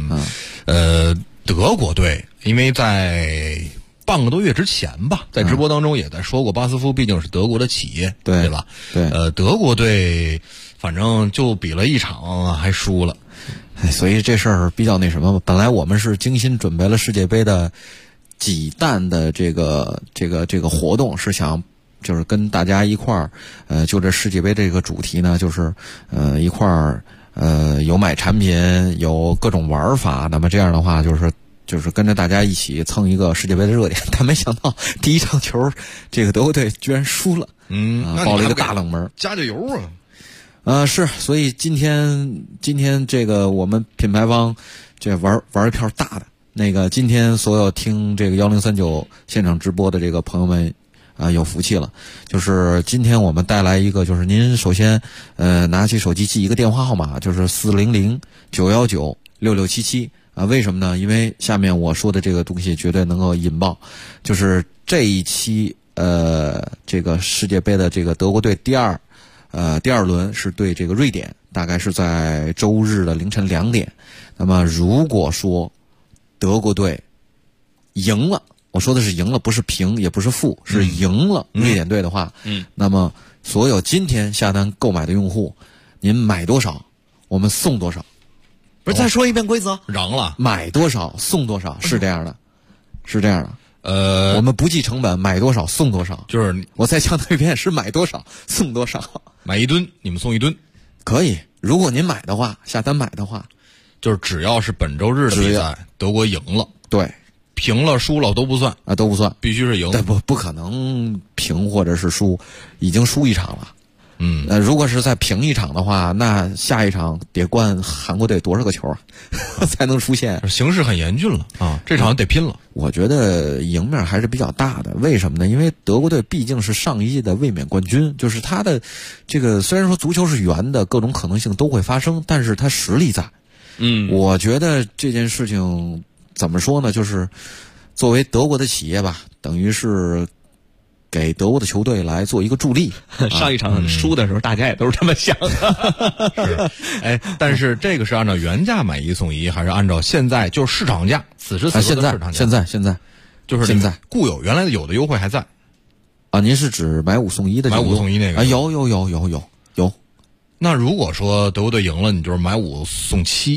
Speaker 5: 德国队因为在半个多月之前吧，在直播当中也在说过，巴斯夫毕竟是德国的企业，对吧？
Speaker 15: 对。
Speaker 5: 德国队反正就比了一场还输了，
Speaker 15: 所以这事儿比较那什么吧。本来我们是精心准备了世界杯的几弹的这个活动，是想就是跟大家一块儿就这世界杯这个主题呢，就是一块儿有买产品，有各种玩法。那么这样的话就是跟着大家一起蹭一个世界杯的热点。但没想到第一场球这个德国队居然输了，爆了一个大冷门，
Speaker 5: 加点油
Speaker 15: 啊。是，所以今天这个我们品牌方这玩一票大的。那个今天所有听这个1039现场直播的这个朋友们有福气了，就是今天我们带来一个，就是您首先拿起手机记一个电话号码，就是400-919-6677为什么呢？因为下面我说的这个东西绝对能够引爆，就是这一期这个世界杯的这个德国队第二轮是对这个瑞典，大概是在周日的凌晨2点。那么如果说德国队赢了，我说的是赢了，不是平也不是负，是赢了瑞典队的话，那么所有今天下单购买的用户，您买多少我们送多少。
Speaker 6: 不是，再说一遍规则。
Speaker 5: 嚷了，
Speaker 15: 买多少送多少，是这样的。我们不计成本，买多少送多少。
Speaker 5: 就是
Speaker 15: 我再强调一遍，是买多少送多少。
Speaker 5: 买1吨，你们送1吨，
Speaker 15: 可以。如果您买的话，下单买的话，
Speaker 5: 就是只要是本周日的比赛，德国赢了，
Speaker 15: 对，
Speaker 5: 平了输了都不算
Speaker 15: 啊，都不算，
Speaker 5: 必须是赢。
Speaker 15: 对，不可能平或者是输，已经输一场了。如果是再平一场的话，那下一场得灌韩国队多少个球啊，才能出现？
Speaker 5: 形势很严峻了啊，这场得拼了。
Speaker 15: 我觉得赢面还是比较大的，为什么呢？因为德国队毕竟是上一届的卫冕冠军，就是他的这个虽然说足球是圆的，各种可能性都会发生，但是他实力在。我觉得这件事情怎么说呢？就是作为德国的企业吧，等于是给德国的球队来做一个助力。
Speaker 6: 上一场输的时候，大家也都是这么想
Speaker 5: 的。是，但是这个是按照原价买1送1，还是按照现在就是市场价？此时此刻的市场价？
Speaker 15: 现在，
Speaker 5: 就是
Speaker 15: 现在
Speaker 5: 固有原来的有的优惠还在。
Speaker 15: 啊，您是指买5送1的？
Speaker 5: 买5送1那个？
Speaker 15: 啊，有。
Speaker 5: 那如果说德国队赢了，你就是买5送7。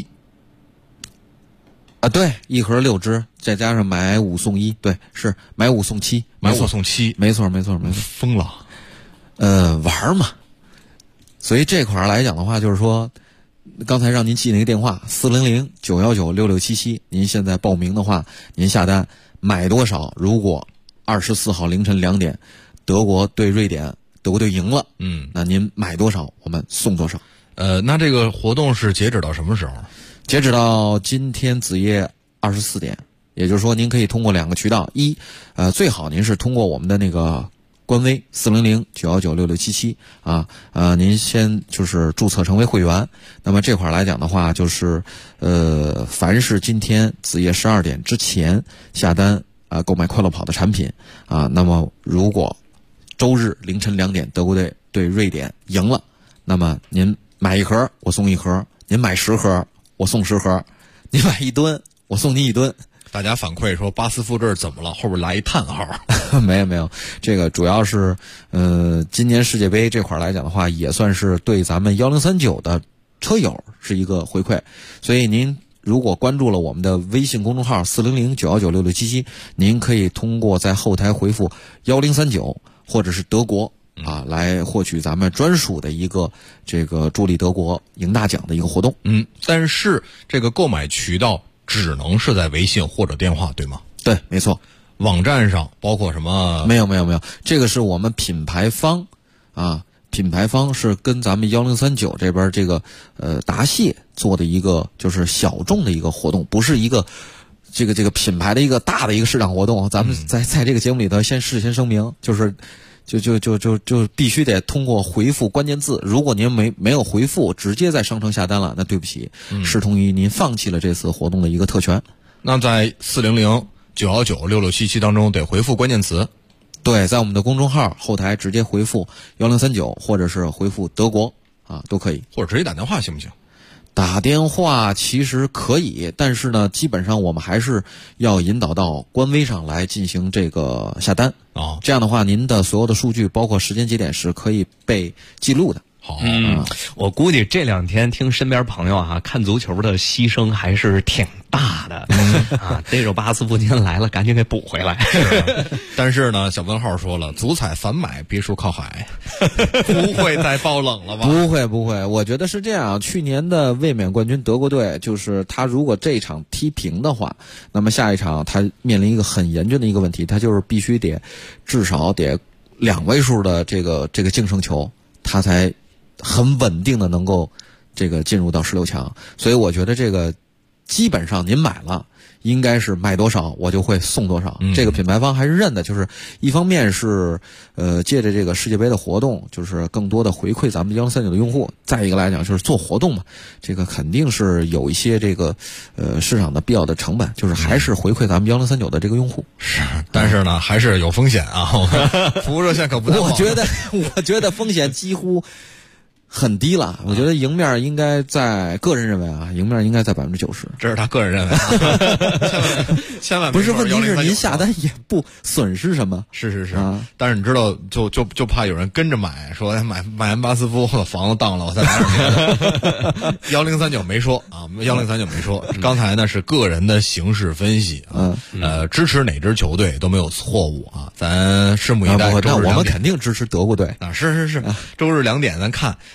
Speaker 15: 啊，对，一盒6支，再加上买5送1，对，是买5送7，
Speaker 5: 买5送7，
Speaker 15: 没错，
Speaker 5: 疯了，
Speaker 15: 玩嘛。所以这块来讲的话，就是说，刚才让您记那个电话400-919-6677，您现在报名的话，您下单买多少？如果24号凌晨2点，德国对瑞典，德国队赢了，那您买多少，我们送多少。
Speaker 5: 那这个活动是截止到什么时候？
Speaker 15: 截止到今天子夜24点，也就是说，您可以通过2个渠道，最好您是通过我们的那个官微400-919-6677您先就是注册成为会员。那么这块来讲的话，就是凡是今天子夜12点之前下单购买快乐跑的产品那么如果周日凌晨2点德国队对瑞典赢了，那么您买1盒我送1盒，您买10盒我送10盒，你买1吨我送你1吨。
Speaker 5: 大家反馈说巴斯夫这儿怎么了？后边来一叹号。
Speaker 15: 没有，这个主要是今年世界杯这块来讲的话，也算是对咱们1039的车友是一个回馈。所以您如果关注了我们的微信公众号400-919-6677，您可以通过在后台回复1039或者是德国来获取咱们专属的一个这个助力德国赢大奖的一个活动。
Speaker 5: 但是这个购买渠道只能是在微信或者电话，对吗？
Speaker 15: 对，没错。
Speaker 5: 网站上包括什么？
Speaker 15: 没有，这个是我们品牌方品牌方是跟咱们1039这边这个答谢做的一个就是小众的一个活动，不是一个这个品牌的一个大的一个市场活动。咱们在这个节目里头事先声明，就是就必须得通过回复关键字，如果您没有回复，直接在商城下单了，那对不起，视同于您放弃了这次活动的一个特权。
Speaker 5: 那在400-919-6677当中得回复关键词。
Speaker 15: 对，在我们的公众号后台直接回复1039，或者是回复德国都可以，
Speaker 5: 或者直接打电话行不行？
Speaker 15: 打电话其实可以，但是呢，基本上我们还是要引导到官微上来进行这个下单这样的话，您的所有的数据，包括时间节点是可以被记录的。
Speaker 6: 我估计这2天听身边朋友看足球的牺牲还是挺大的逮着巴斯夫金来了，赶紧给补回来。
Speaker 5: 但是呢，小问号说了，足彩反买，别墅靠海，不会再爆冷了吧？
Speaker 15: 不会，我觉得是这样。去年的卫冕冠军德国队，就是他如果这一场踢平的话，那么下一场他面临一个很严峻的一个问题，他就是必须得至少得2位数的这个净胜球，他才很稳定的能够这个进入到16强。所以我觉得这个基本上您买了，应该是买多少我就会送多少。这个品牌方还是认的，就是一方面是借着这个世界杯的活动，就是更多的回馈咱们1039的用户，再一个来讲就是做活动嘛，这个肯定是有一些这个市场的必要的成本，就是还是回馈咱们1039的这个用户。
Speaker 5: 是，但是呢还是有风险服务热线可不太好。
Speaker 15: 我觉得风险几乎很低了，我觉得赢面应该在个人认为赢面应该在90%。
Speaker 5: 这是他个人认为千万
Speaker 15: 不是，问题是您下单也不损失什么。
Speaker 5: 是但是你知道就怕有人跟着买，说买完巴斯夫我房子当了，我再买点别的。1039没说1039没说。刚才呢是个人的形势分析支持哪支球队都没有错误咱拭目以待。
Speaker 15: 那我们肯定支持德国队
Speaker 5: 是周日2点咱看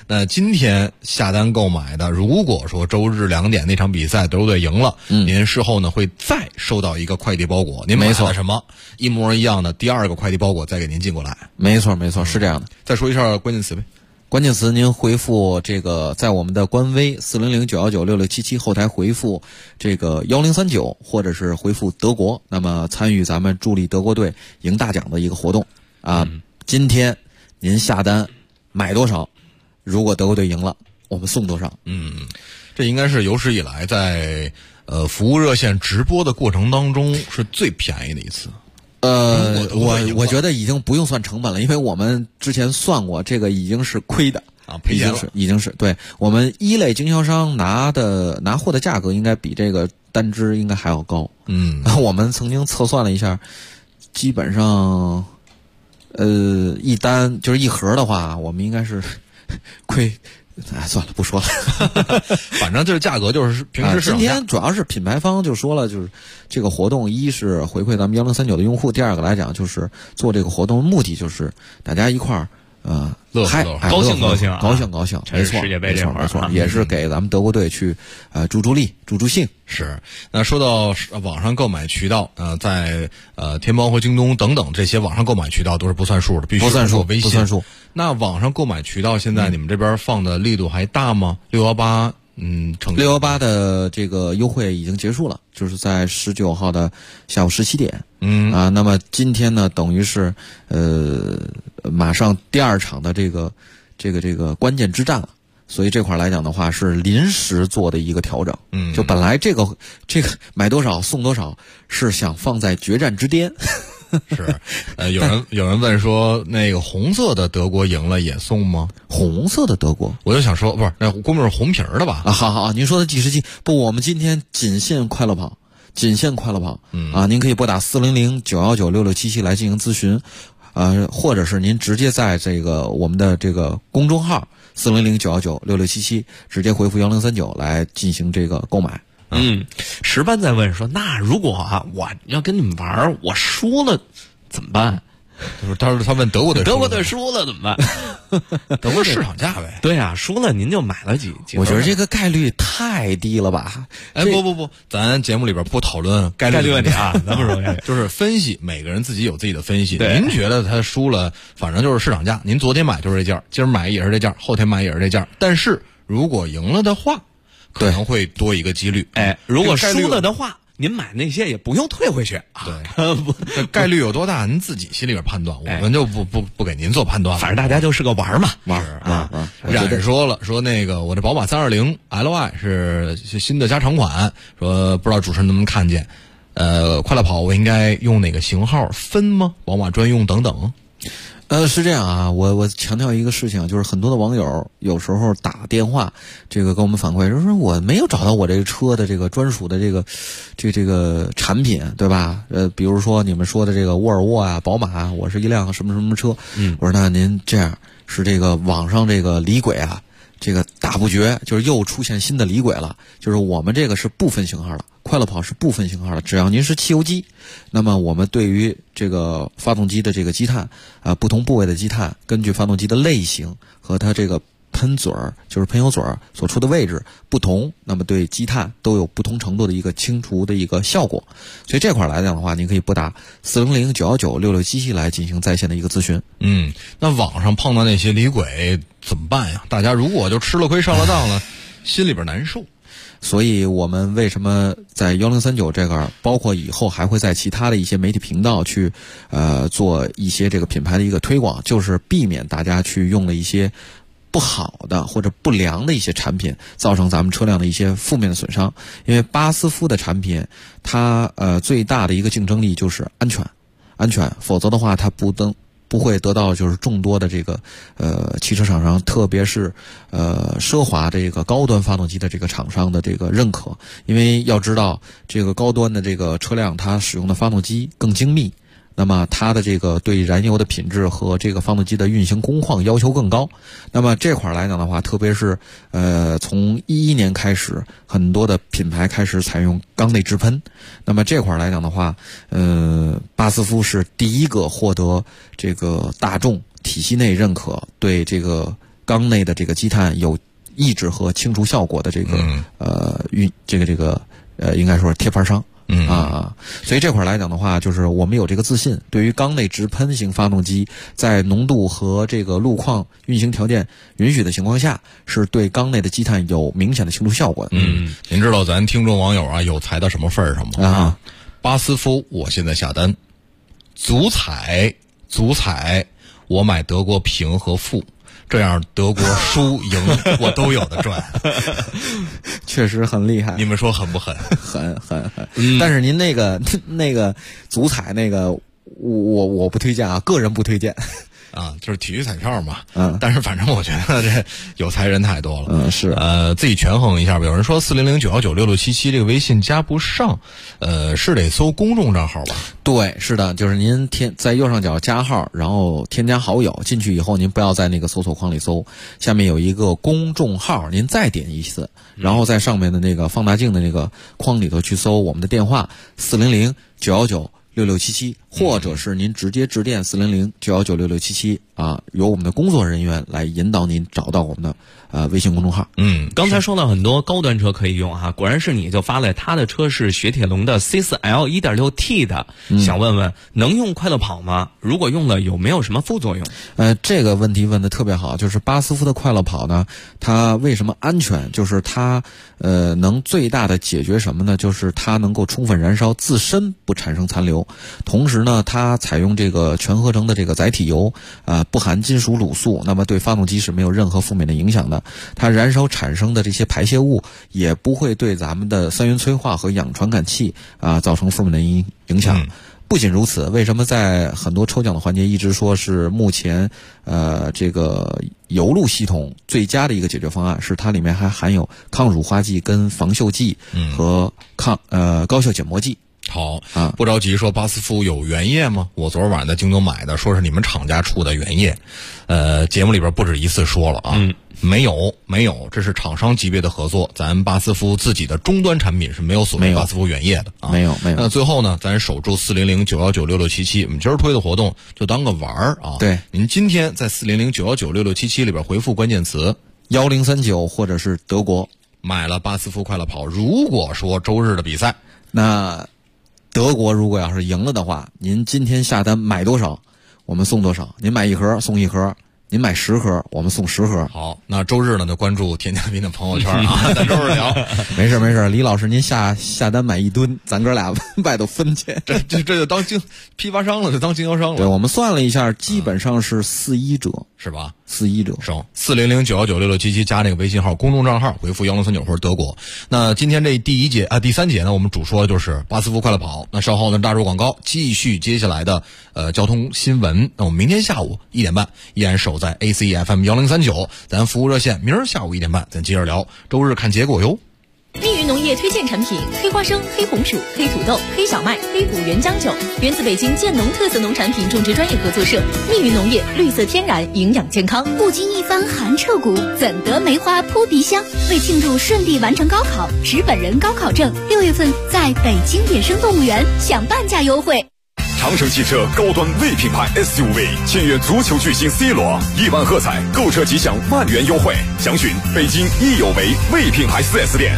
Speaker 5: 那今天下单购买的，如果说周日2点那场比赛德国队赢了，您事后呢会再收到一个快递包裹，您买了什么一模一样的第2个快递包裹再给您进过来。
Speaker 15: 没错，是这样的。
Speaker 5: 再说一下关键词呗。
Speaker 15: 关键词您回复这个，在我们的官微400-919-6677后台回复这个1039，或者是回复德国，那么参与咱们助力德国队赢大奖的一个活动啊。今天您下单买多少，如果德国队赢了，我们送多少。
Speaker 5: 这应该是有史以来在服务热线直播的过程当中是最便宜的一次。
Speaker 15: 我觉得已经不用算成本了，因为我们之前算过，这个已经是亏的
Speaker 5: 啊，赔钱了，
Speaker 15: 已经是对我们一类经销商拿货的价格应该比这个单支应该还要高。我们曾经测算了一下，基本上一单就是一盒的话，我们应该是亏。算了，不说了。
Speaker 5: 反正这个价格就是平时市场价。
Speaker 15: 今天主要是品牌方就说了，就是这个活动，一是回馈咱们1039的用户，第二个来讲就是做这个活动的目的就是大家一块儿
Speaker 5: 乐
Speaker 6: 高兴高兴，
Speaker 15: 没错，
Speaker 6: 世界杯这会儿
Speaker 15: 没错，也是给咱们德国队去助力、助兴。
Speaker 5: 是。那说到网上购买渠道，在天猫和京东等等这些网上购买渠道都是不算数的，必须通过微信。
Speaker 15: 不算数。
Speaker 5: 那网上购买渠道现在你们这边放的力度还大吗？618
Speaker 15: 618的这个优惠已经结束了，就是在19号的下午17点。那么今天呢，等于是马上第2场的这个关键之战了。所以这块来讲的话，是临时做的一个调整。就本来这个买多少送多少是想放在决战之巅。
Speaker 5: 是，有人问说，那个红色的德国赢了也送吗？
Speaker 15: 红色的德国，
Speaker 5: 我就想说，不是，那估摸是红皮儿的吧？
Speaker 15: 好，您说的计时器不？我们今天仅限快乐跑，您可以拨打400-919-6677来进行咨询，或者是您直接在这个我们的这个公众号400-919-6677直接回复1039来进行这个购买。
Speaker 6: 石班在问说，那如果我要跟你们玩，我输了怎么办？
Speaker 5: 他问德国队
Speaker 6: 输了怎么办？
Speaker 5: 德国市场价呗。
Speaker 6: 对啊，输了您就买了几
Speaker 15: 我觉得这个概率太低了吧？
Speaker 5: 不，咱节目里边不讨论概率
Speaker 6: 问题啊，咱不说
Speaker 5: 就是分析，每个人自己有自己的分析。您觉得他输了，反正就是市场价。您昨天买就是这件，今儿买也是这件，后天买也是这件。但是如果赢了的话，可能会多一个几率。
Speaker 6: 如果输了的话，您买那些也不用退回去。
Speaker 5: 对，概率有多大，您自己心里边判断，我们就不给您做判断了。
Speaker 6: 反正大家就是个玩嘛，
Speaker 15: 玩。
Speaker 5: 冉说了，说那个我这宝马320 Li 是新的加长款，说不知道主持人能不能看见。快乐跑我应该用哪个型号分吗？宝马专用等等。
Speaker 15: 是这样啊，我强调一个事情，就是很多的网友有时候打电话，这个跟我们反馈说我没有找到我这个车的这个专属的这个产品，对吧？比如说你们说的这个沃尔沃啊、宝马，我是一辆什么什么车，我说那您这样是这个网上这个离轨啊，这个打不绝，就是又出现新的离轨了，就是我们这个是部分型号的。快乐跑是部分型号的，只要您是汽油机，那么我们对于这个发动机的这个积碳不同部位的积碳，根据发动机的类型和它这个喷嘴儿，就是喷油嘴儿所处的位置不同，那么对积碳都有不同程度的一个清除的一个效果。所以这块来讲的话，您可以拨打400-919-6677来进行在线的一个咨询。
Speaker 5: 那网上碰到那些离轨怎么办呀？大家如果就吃了亏上了当了，心里边难受。
Speaker 15: 所以我们为什么在1039这个，包括以后还会在其他的一些媒体频道去做一些这个品牌的一个推广，就是避免大家去用了一些不好的或者不良的一些产品，造成咱们车辆的一些负面的损伤。因为巴斯夫的产品，它最大的一个竞争力就是安全，否则的话它不会得到就是众多的这个汽车厂商，特别是奢华这个高端发动机的这个厂商的这个认可。因为要知道这个高端的这个车辆，它使用的发动机更精密，那么它的这个对燃油的品质和这个发动机的运行工况要求更高。那么这块来讲的话，特别是从2011年开始，很多的品牌开始采用缸内直喷。那么这块来讲的话，巴斯夫是第一个获得这个大众体系内认可，对这个缸内的这个积碳有抑制和清除效果的这个应该说是贴牌商。所以这块来讲的话，就是我们有这个自信，对于缸内直喷型发动机，在浓度和这个路况运行条件允许的情况下，是对缸内的积碳有明显的清除效果的。
Speaker 5: 您知道咱听众网友啊有才到什么份儿上吗？巴斯夫，我现在下单，足彩，我买德国平和负。这样德国输赢我都有的赚，
Speaker 15: 确实很厉害。
Speaker 5: 你们说狠不狠？
Speaker 15: 狠。但是您那个足彩那个，我不推荐啊，个人不推荐。
Speaker 5: 就是体育彩票嘛。但是反正我觉得这有才人太多了。
Speaker 15: 是。
Speaker 5: 自己权衡一下吧。有人说400-919-6677这个微信加不上，是得搜公众账号吧？
Speaker 15: 对，是的，就是您在右上角加号，然后添加好友，进去以后您不要在那个搜索框里搜，下面有一个公众号，您再点一次，然后在上面的那个放大镜的那个框里头去搜我们的电话400-919-6677，或者是您直接致电400-919-6677由我们的工作人员来引导您找到我们的微信公众号。
Speaker 6: 刚才说到很多高端车可以用果然是你就发了，他的车是雪铁龙的 C4L 1.6T 的，想问问能用快乐跑吗？如果用了有没有什么副作用？
Speaker 15: 这个问题问得特别好，就是巴斯夫的快乐跑呢，它为什么安全？就是它能最大的解决什么呢？就是它能够充分燃烧，自身不产生残留，同时呢它采用这个全合成的这个载体油，不含金属卤素，那么对发动机是没有任何负面的影响的。它燃烧产生的这些排泄物也不会对咱们的三元催化和氧传感器造成负面的影响。不仅如此，为什么在很多抽奖的环节一直说是目前这个油路系统最佳的一个解决方案，是它里面还含有抗乳化剂跟防锈剂和高效减膜剂。
Speaker 5: 好不着急，说巴斯夫有原液吗？我昨儿晚上在京东买的，说是你们厂家出的原液。节目里边不止一次说了没有，这是厂商级别的合作，咱巴斯夫自己的终端产品是没有所谓巴斯夫原液的
Speaker 15: 没有。
Speaker 5: 那最后呢，咱守住400-919-6677，我们今儿推的活动就当个玩儿
Speaker 15: 对，
Speaker 5: 您今天在400-919-6677里边回复关键词
Speaker 15: 1039或者是德国，
Speaker 5: 买了巴斯夫快乐跑。如果说周日的比赛，
Speaker 15: 那德国如果要是赢了的话，您今天下单买多少，我们送多少。您买1盒送1盒，您买10盒，我们送10盒。
Speaker 5: 好，那周日呢就关注田嘉宾的朋友圈咱周日聊。
Speaker 15: 没事，李老师您下单买1吨，咱哥俩外头分去。
Speaker 5: 这就当批发商了，就当经销商了。
Speaker 15: 对，我们算了一下，基本上是41折，
Speaker 5: 是吧
Speaker 15: ？41折。
Speaker 5: 省400-919-6677加那个微信号公众账号，回复1039或者德国。那今天这第3节呢，我们主说的就是巴斯夫快乐跑。那稍后呢，大入广告，继续接下来的交通新闻。那我们明天下午1点半依然守在 ACFM 1039，咱服务热线，明儿下午1点半咱接着聊。周日看结果哟。
Speaker 12: 密云农业推荐产品：黑花生、黑红薯、黑土豆、黑小麦、黑谷原浆酒，源自北京建农特色农产品种植专业合作社。密云农业，绿色天然，营养健康。
Speaker 11: 不经一番寒彻骨，怎得梅花扑鼻香？为庆祝顺利完成高考，持本人高考证，6月份在北京野生动物园享半价优惠。
Speaker 21: 长城汽车高端 V 品牌 SUV 签约足球巨星 C 罗，1万喝彩，购车即享万元优惠。详询北京益友为 V 品牌 4S 店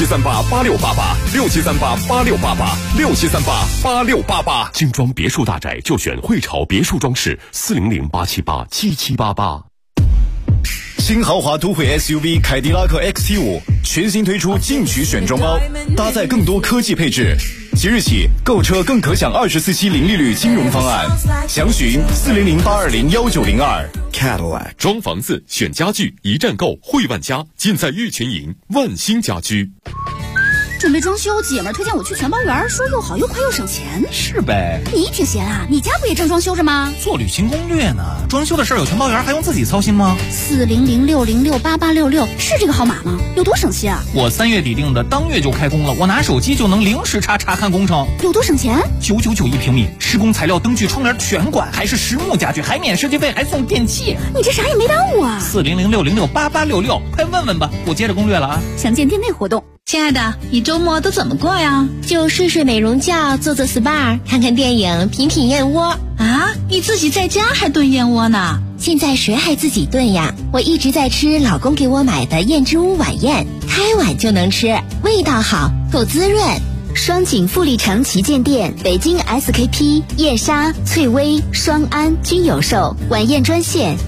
Speaker 21: ，67388688，67388688，67388688。
Speaker 14: 精装别墅大宅就选汇潮别墅装饰，400-878-7788。
Speaker 21: 新豪华都会 SUV 凯迪拉克 XT5 全新推出进取选装包，搭载更多科技配置。即日起购车更可享24期零利率金融方案，详询400-820-1902。
Speaker 14: Cadillac 装房子选家具一站购汇万家，尽在玉群营万兴家居。
Speaker 11: 准备装修，姐们儿推荐我去全包园，说又好又快又省钱。
Speaker 8: 是呗，
Speaker 11: 你挺闲啊，你家不也正装修着吗？
Speaker 8: 做旅行攻略呢，装修的事儿有全包园还用自己操心吗
Speaker 11: ？400-606-8866是这个号码吗？有多省心啊？
Speaker 8: 我3月底定的，当月就开工了，我拿手机就能零时差查看工程。
Speaker 11: 有多省钱
Speaker 8: ？999一平米，施工材料、灯具、窗帘全管，还是实木家具，还免设计费，还送电器。
Speaker 11: 你这啥也没耽误啊
Speaker 8: ！400-606-8866，快问问吧，我接着攻略了啊！
Speaker 11: 详见店内活动。
Speaker 17: 亲爱的，你周末都怎么过呀？
Speaker 11: 就睡睡美容觉，做做 SPA， 看看电影，品品燕窝。
Speaker 17: 啊，你自己在家还炖燕窝呢？
Speaker 18: 现在谁还自己炖呀？我一直在吃老公给我买的燕之屋晚宴，开碗就能吃，味道好，够滋润。双井富力城旗舰店、北京 SKP、燕莎、翠微、双安均有售。晚宴专线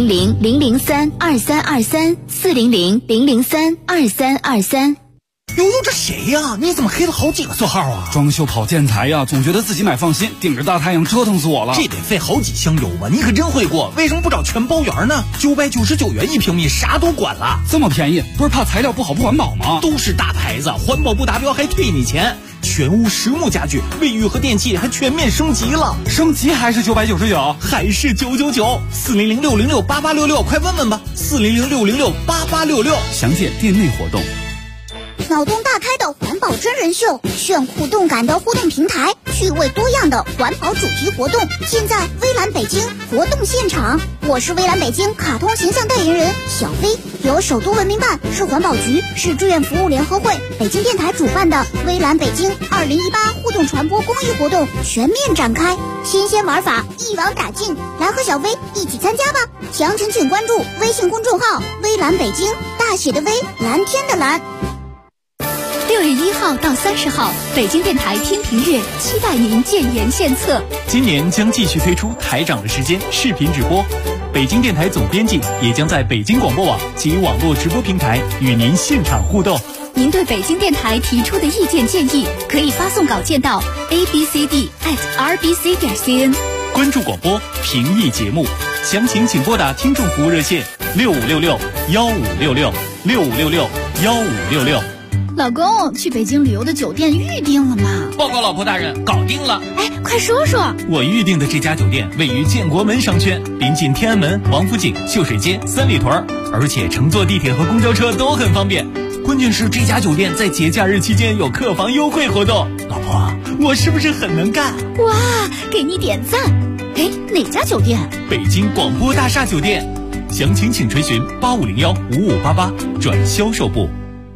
Speaker 18: 400-003-2323，400-003-2323。
Speaker 8: 悠悠，这谁呀？你怎么黑了好几个座号啊？
Speaker 19: 装修跑建材呀，总觉得自己买放心，顶着大太阳折腾死我了。
Speaker 8: 这得费好几箱油吧？你可真会过，为什么不找全包圆呢？999元1平米，啥都管了。
Speaker 19: 这么便宜，不是怕材料不好不环保吗？
Speaker 8: 都是大牌子，环保不达标还退你钱。全屋实木家具、卫浴和电器还全面升级了，
Speaker 19: 升级还是999，
Speaker 8: 还是999，400-606-8866，快问问吧，400-606-8866，
Speaker 19: 详见店内活动。
Speaker 20: 脑洞大开的环保真人秀，炫酷动感的互动平台，趣味多样的环保主题活动，现在微蓝北京活动现场。我是微蓝北京卡通形象代言人小飞，由首都文明办、市环保局、市志愿服务联合会、北京电台主办的微蓝北京2018互动传播公益活动全面展开，新鲜玩法一网打尽，来和小飞一起参加吧！详情请关注微信公众号微蓝北京，大写的微，蓝天的蓝。
Speaker 11: 6月1号到30号，北京电台天平月，期待您建言献策。
Speaker 9: 今年将继续推出台长的时间视频直播，北京电台总编辑也将在北京广播网及网络直播平台与您现场互动。
Speaker 11: 您对北京电台提出的意见建议，可以发送稿件到 abcd@rbc.cn。
Speaker 9: 关注广播，评议节目，详情请拨打听众服务热线6566-1566，6566-1566。
Speaker 17: 老公，去北京旅游的酒店预定了吗？
Speaker 8: 报告老婆大人，搞定了。
Speaker 17: 哎，快说说。
Speaker 9: 我预定的这家酒店位于建国门商圈，临近天安门、王府井、秀水街、三里屯，而且乘坐地铁和公交车都很方便。关键是这家酒店在节假日期间有客房优惠活动。老婆，我是不是很能干？
Speaker 17: 哇，给你点赞。哎，哪家酒店？
Speaker 9: 北京广播大厦酒店。详情请垂询8501-5588转销售部。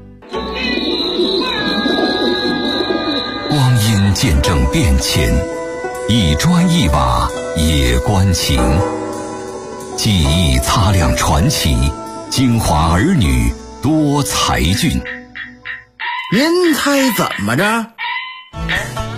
Speaker 3: 光阴见证变迁，一砖一瓦也关情。记忆擦亮传奇，京华儿女多才俊。
Speaker 22: 您猜怎么着？